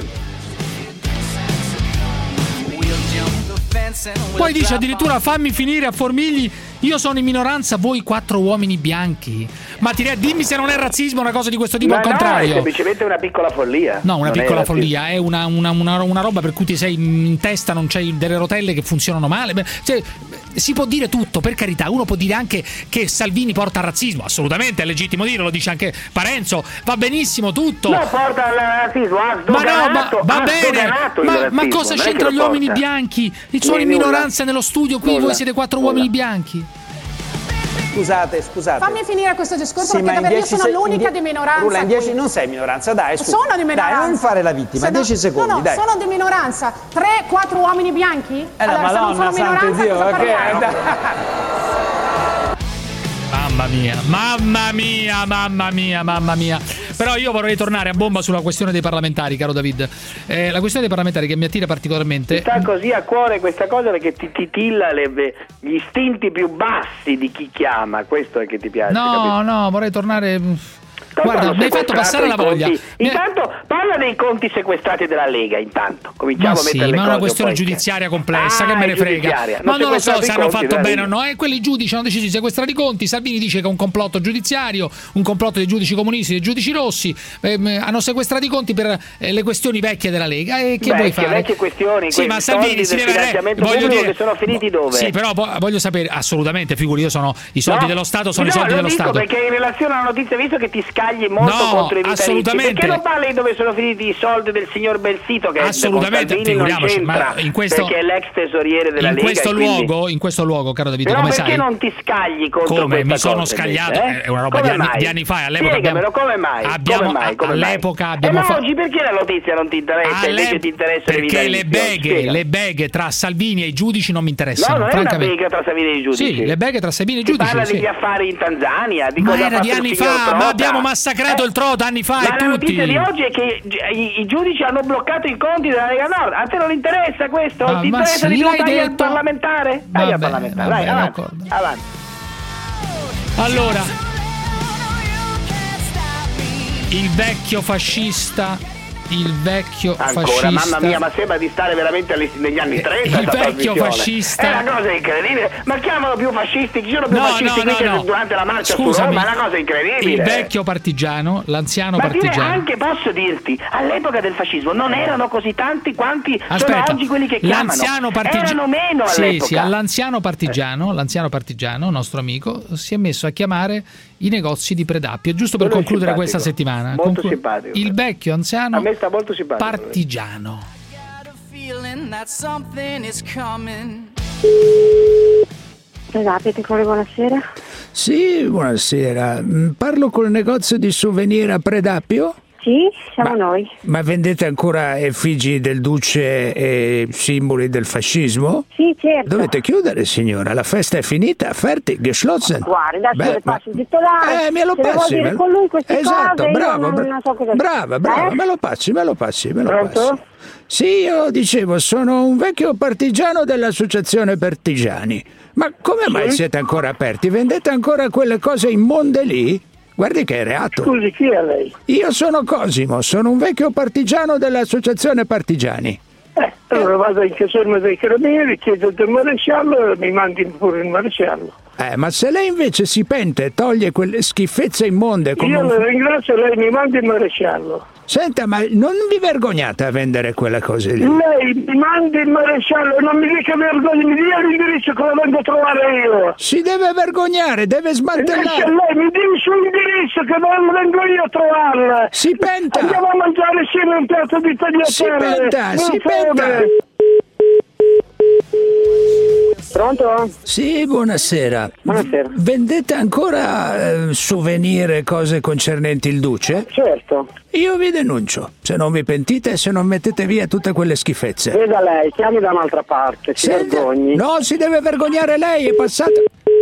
Poi dice addirittura fammi finire a Formigli, io sono in minoranza, voi 4 uomini bianchi. Ma dimmi se non è razzismo una cosa di questo tipo, al contrario. No, è semplicemente una piccola follia. No, una piccola follia, è una roba per cui ti sei in testa, non c'hai delle rotelle che funzionano male. Cioè, si può dire tutto, per carità. Uno può dire anche che Salvini porta al razzismo, assolutamente è legittimo dirlo, lo dice anche Parenzo, va benissimo tutto. No, porta al razzismo, va bene, ma cosa c'entra gli uomini bianchi? Sono in minoranza nello studio qui, voi siete 4 uomini bianchi. Scusate. Fammi finire questo discorso perché davvero io sono l'unica di minoranza. Rula, in 10 non sei minoranza, dai, scusa. Sono di minoranza. Dai, non fare la vittima, 10 secondi, no, dai. Sono di minoranza. 3-4 uomini bianchi? Allora, Madonna, se non sono minoranza, Dio, cosa parliamo? Mamma mia. Però io vorrei tornare a bomba sulla questione dei parlamentari, caro David. La questione dei parlamentari che mi attira particolarmente. Mi sta così a cuore questa cosa perché ti titilla gli istinti più bassi di chi chiama. Questo è che ti piace. No, vorrei tornare. Guarda, mi hai fatto passare la voglia. Intanto parla dei conti sequestrati della Lega, intanto. Cominciamo a mettere le cose. Ma è una questione giudiziaria complessa, che me ne frega. Ma non lo so se hanno fatto bene o no. Quelli giudici hanno deciso di sequestrare i conti. Salvini dice che è un complotto giudiziario, un complotto dei giudici comunisti, dei giudici rossi. Hanno sequestrato i conti per le questioni vecchie della Lega. E che vuoi fare? Vecchie questioni, sì, ma Salvini si deve che sono finiti dove? Sì, però voglio sapere assolutamente, figuri, io sono i soldi dello Stato, sono i soldi dello Stato. Perché in relazione alla notizia, visto che ti molto contro i vitalizi, assolutamente. Perché non parli di dove sono finiti i soldi del signor Belsito, che assolutamente, figuriamoci, ma perché è l'ex tesoriere della Lega. In questo luogo, caro Davide, però come perché sai, non ti scagli contro come mi sono cosa, scagliato, è una roba di anni fa, all'epoca come mai? All'epoca abbiamo fatto. Oggi perché la notizia non ti interessa, invece ti interessa perché le beghe tra Salvini e i giudici non mi interessano. No, non è una bega tra Salvini e i giudici. Sì, le beghe tra Salvini e i giudici. Parla degli affari in Tanzania, di cosa era di anni fa, ma abbiamo massacrato il Trota anni fa. Ma la notizia di oggi è che i giudici hanno bloccato i conti della Lega Nord. A te non interessa questo? Ti interessa di non tagliare il parlamentare? Taglia il parlamentare, vai, avanti. Allora, il vecchio fascista. Mamma mia, ma sembra di stare veramente negli anni 30. Il vecchio fascista. È una cosa incredibile. Ma chiamano più fascisti, ci sono più fascisti qui che durante la marcia su Roma, è una cosa incredibile. Il vecchio partigiano, l'anziano partigiano. Anche posso dirti, all'epoca del fascismo non erano così tanti quanti sono oggi quelli che chiamano. L'anziano partigiano. Erano meno all'epoca. Sì, l'anziano partigiano, nostro amico, si è messo a chiamare i negozi di Predappio, giusto per concludere questa settimana. Molto simpatico. Il vecchio anziano a me sta molto simpatico, partigiano. Predappio, buonasera. Sì, buonasera. Parlo col negozio di souvenir a Predappio? Sì, siamo noi. Ma vendete ancora effigi del duce e simboli del fascismo? Sì, certo. Dovete chiudere, signora, la festa è finita, fertig, geschlossen. Guarda, adesso le passi il titolare. Me lo passi. Se con lui queste esatto, cose, bravo, non so cosa brava, me lo passi. Pronto? Sì, io dicevo, sono un vecchio partigiano dell'associazione Partigiani. Ma come mai siete ancora aperti? Vendete ancora quelle cose immonde lì? Guardi che è reato. Scusi, chi è lei? Io sono Cosimo, sono un vecchio partigiano dell'associazione Partigiani. Allora vado in caserma dei carabinieri, chiedo del maresciallo e mi mandi pure il maresciallo. Ma se lei invece si pente e toglie quelle schifezze immonde come... Io le ringrazio, lei mi mandi il maresciallo. Senta, ma non vi vergognate a vendere quelle cose lì? Lei mi mandi il maresciallo, non mi dica vergogna, mi dia l'indirizzo che lo vengo a trovare io. Si deve vergognare, deve smantellare. Lei mi dia il suo indirizzo che non vengo io a trovarla. Si penta. Andiamo a mangiare insieme un piatto di tagliatelle. Si penta. Pronto? Sì, buonasera. Buonasera. Vendete ancora souvenir e cose concernenti il duce? Certo. Io vi denuncio, se non vi pentite e se non mettete via tutte quelle schifezze. Veda lei, chiami da un'altra parte, si vergogni. No, si deve vergognare lei, è passato...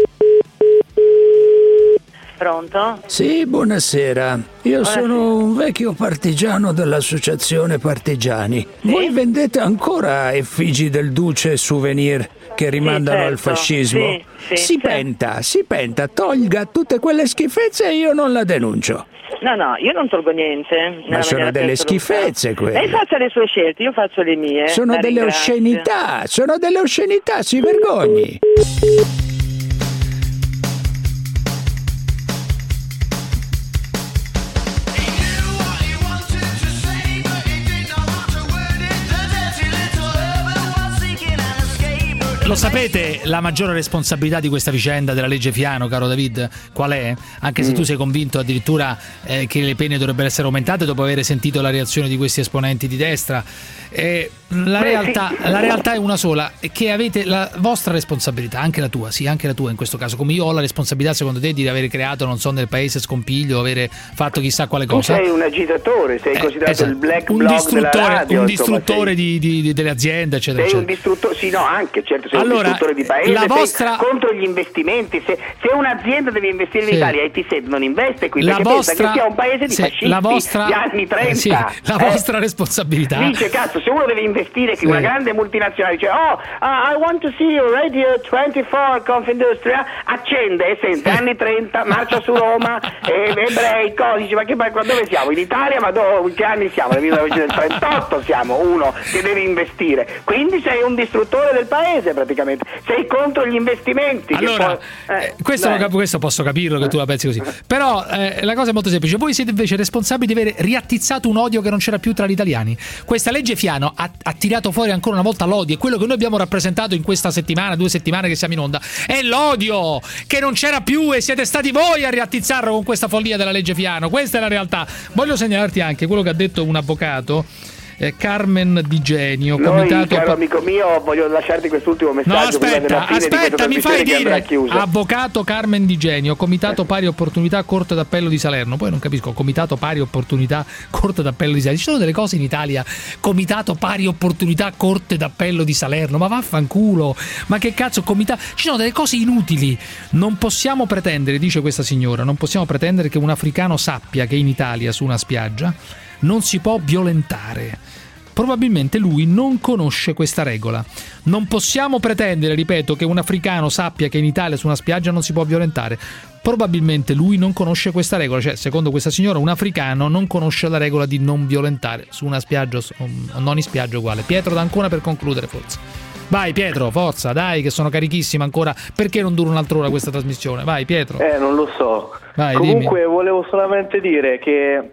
Pronto? Sì, buonasera. Io sono un vecchio partigiano dell'associazione Partigiani. Sì? Voi vendete ancora effigi del duce e souvenir che rimandano al fascismo? Si penta, tolga tutte quelle schifezze e io non la denuncio. No, io non tolgo niente. Ma sono delle schifezze quelle. Lei faccia le sue scelte, io faccio le mie. Sono delle oscenità, si vergogni. Lo sapete la maggiore responsabilità di questa vicenda della legge Fiano, caro David, qual è? Anche se tu sei convinto addirittura che le pene dovrebbero essere aumentate dopo aver sentito la reazione di questi esponenti di destra. La realtà è una sola, è che avete la vostra responsabilità, anche la tua in questo caso, come io ho la responsabilità secondo te di aver creato, non so, nel paese scompiglio, avere fatto chissà quale cosa. Tu sei un agitatore, sei considerato il black bloc della radio, un distruttore delle aziende, eccetera. Sei un distruttore, sì, no, anche, certo, sei un distruttore di paese, sei contro gli investimenti. Se un'azienda deve investire in Italia e ti non investe qui, perché pensa che sia un paese di fascisti degli anni 30. La vostra responsabilità. Dice, cazzo, se uno deve investire qui, una grande multinazionale dice I want to see you Radio 24 Confindustria, accende e sente anni 30, marcia su Roma, ebrei, codici, ma dove siamo? In Italia? Ma che anni siamo? Nel 1938 siamo uno che deve investire, quindi sei un distruttore del paese praticamente, sei contro gli investimenti. Allora, questo posso capirlo che tu la pensi così, però la cosa è molto semplice. Voi siete invece responsabili di aver riattizzato un odio che non c'era più tra gli italiani. Questa legge Fiano ha tirato fuori ancora una volta l'odio, e quello che noi abbiamo rappresentato in questa settimana, 2 settimane che siamo in onda, è l'odio che non c'era più, e siete stati voi a riattizzarlo con questa follia della legge Fiano. Questa è la realtà. Voglio segnalarti anche quello che ha detto un avvocato, Carmen Di Genio, caro amico mio, voglio lasciarti quest'ultimo messaggio. No, aspetta, mi fai dire. Avvocato Carmen Di Genio, Comitato Pari Opportunità, Corte d'Appello di Salerno. Poi non capisco, Comitato Pari Opportunità, Corte d'Appello di Salerno. Ci sono delle cose in Italia, Comitato Pari Opportunità, Corte d'Appello di Salerno. Ma vaffanculo, ma che cazzo comitato? Ci sono delle cose inutili. Non possiamo pretendere, dice questa signora, non possiamo pretendere che un africano sappia che in Italia su una spiaggia non si può violentare. Probabilmente lui non conosce questa regola. Non possiamo pretendere, ripeto, che un africano sappia che in Italia su una spiaggia non si può violentare. Probabilmente lui non conosce questa regola. Cioè, secondo questa signora, un africano non conosce la regola di non violentare su una spiaggia o non in spiaggia uguale. Pietro D'Ancona per concludere, forse. Vai Pietro, forza, dai, che sono carichissima ancora. Perché non dura un'altra ora questa trasmissione? Vai Pietro. Non lo so. Vai, comunque dimmi. Volevo solamente dire che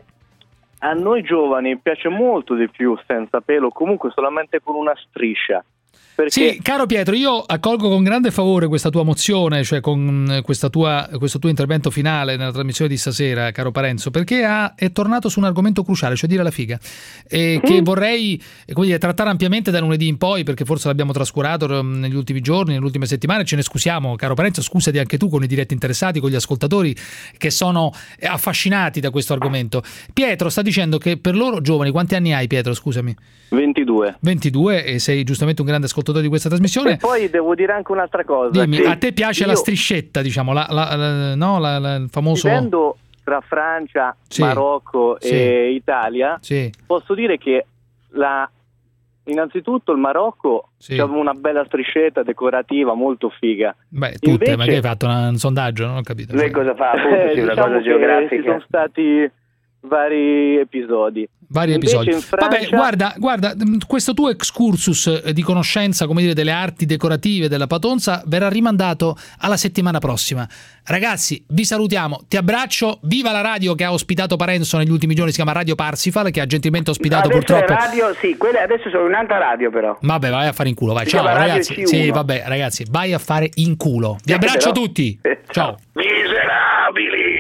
a noi giovani piace molto di più senza pelo, comunque solamente con una striscia. Perché... Sì, caro Pietro, io accolgo con grande favore questa tua mozione, cioè con questo tuo intervento finale nella trasmissione di stasera, caro Parenzo, perché è tornato su un argomento cruciale, cioè dire la figa, che vorrei trattare ampiamente da lunedì in poi, perché forse l'abbiamo trascurato negli ultimi giorni, nelle ultime settimane. Ce ne scusiamo, caro Parenzo, scusati anche tu con i diretti interessati, con gli ascoltatori che sono affascinati da questo argomento. Pietro sta dicendo che per loro giovani, quanti anni hai, Pietro, scusami? 22, e sei giustamente un grande ascoltatore di questa trasmissione. E poi devo dire anche un'altra cosa. Dimmi, a te piace la striscetta, diciamo, il famoso... Vivendo tra Francia, Marocco e Italia, posso dire che innanzitutto il Marocco c'è una bella striscetta decorativa molto figa. Beh, tutte, invece, ma che hai fatto un sondaggio? Non ho capito. Lei cosa fa? Appunto, una cosa geografica. Ci sono stati vari episodi. Vabbè, guarda, questo tuo excursus di conoscenza, come dire, delle arti decorative della Patonza verrà rimandato alla settimana prossima. Ragazzi, vi salutiamo, ti abbraccio, viva la radio che ha ospitato Parenzo negli ultimi giorni, si chiama Radio Parsifal, che ha gentilmente ospitato adesso purtroppo. Radio, sì, quelle adesso sono un'altra radio però. Vabbè, vai a fare in culo, vai. Ciao ragazzi. C1. Sì, vabbè, ragazzi, vai a fare in culo. Vi abbraccio tutti. Ciao. Miserabili.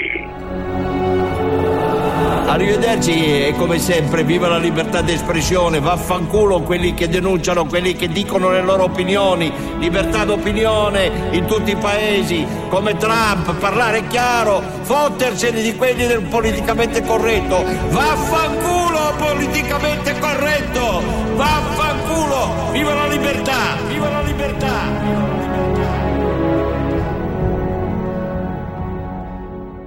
Arrivederci, e come sempre viva la libertà di espressione, vaffanculo quelli che denunciano, quelli che dicono le loro opinioni, libertà d'opinione in tutti i paesi, come Trump, parlare chiaro, fottersene di quelli del politicamente corretto, vaffanculo politicamente corretto, vaffanculo, viva la libertà, viva la libertà.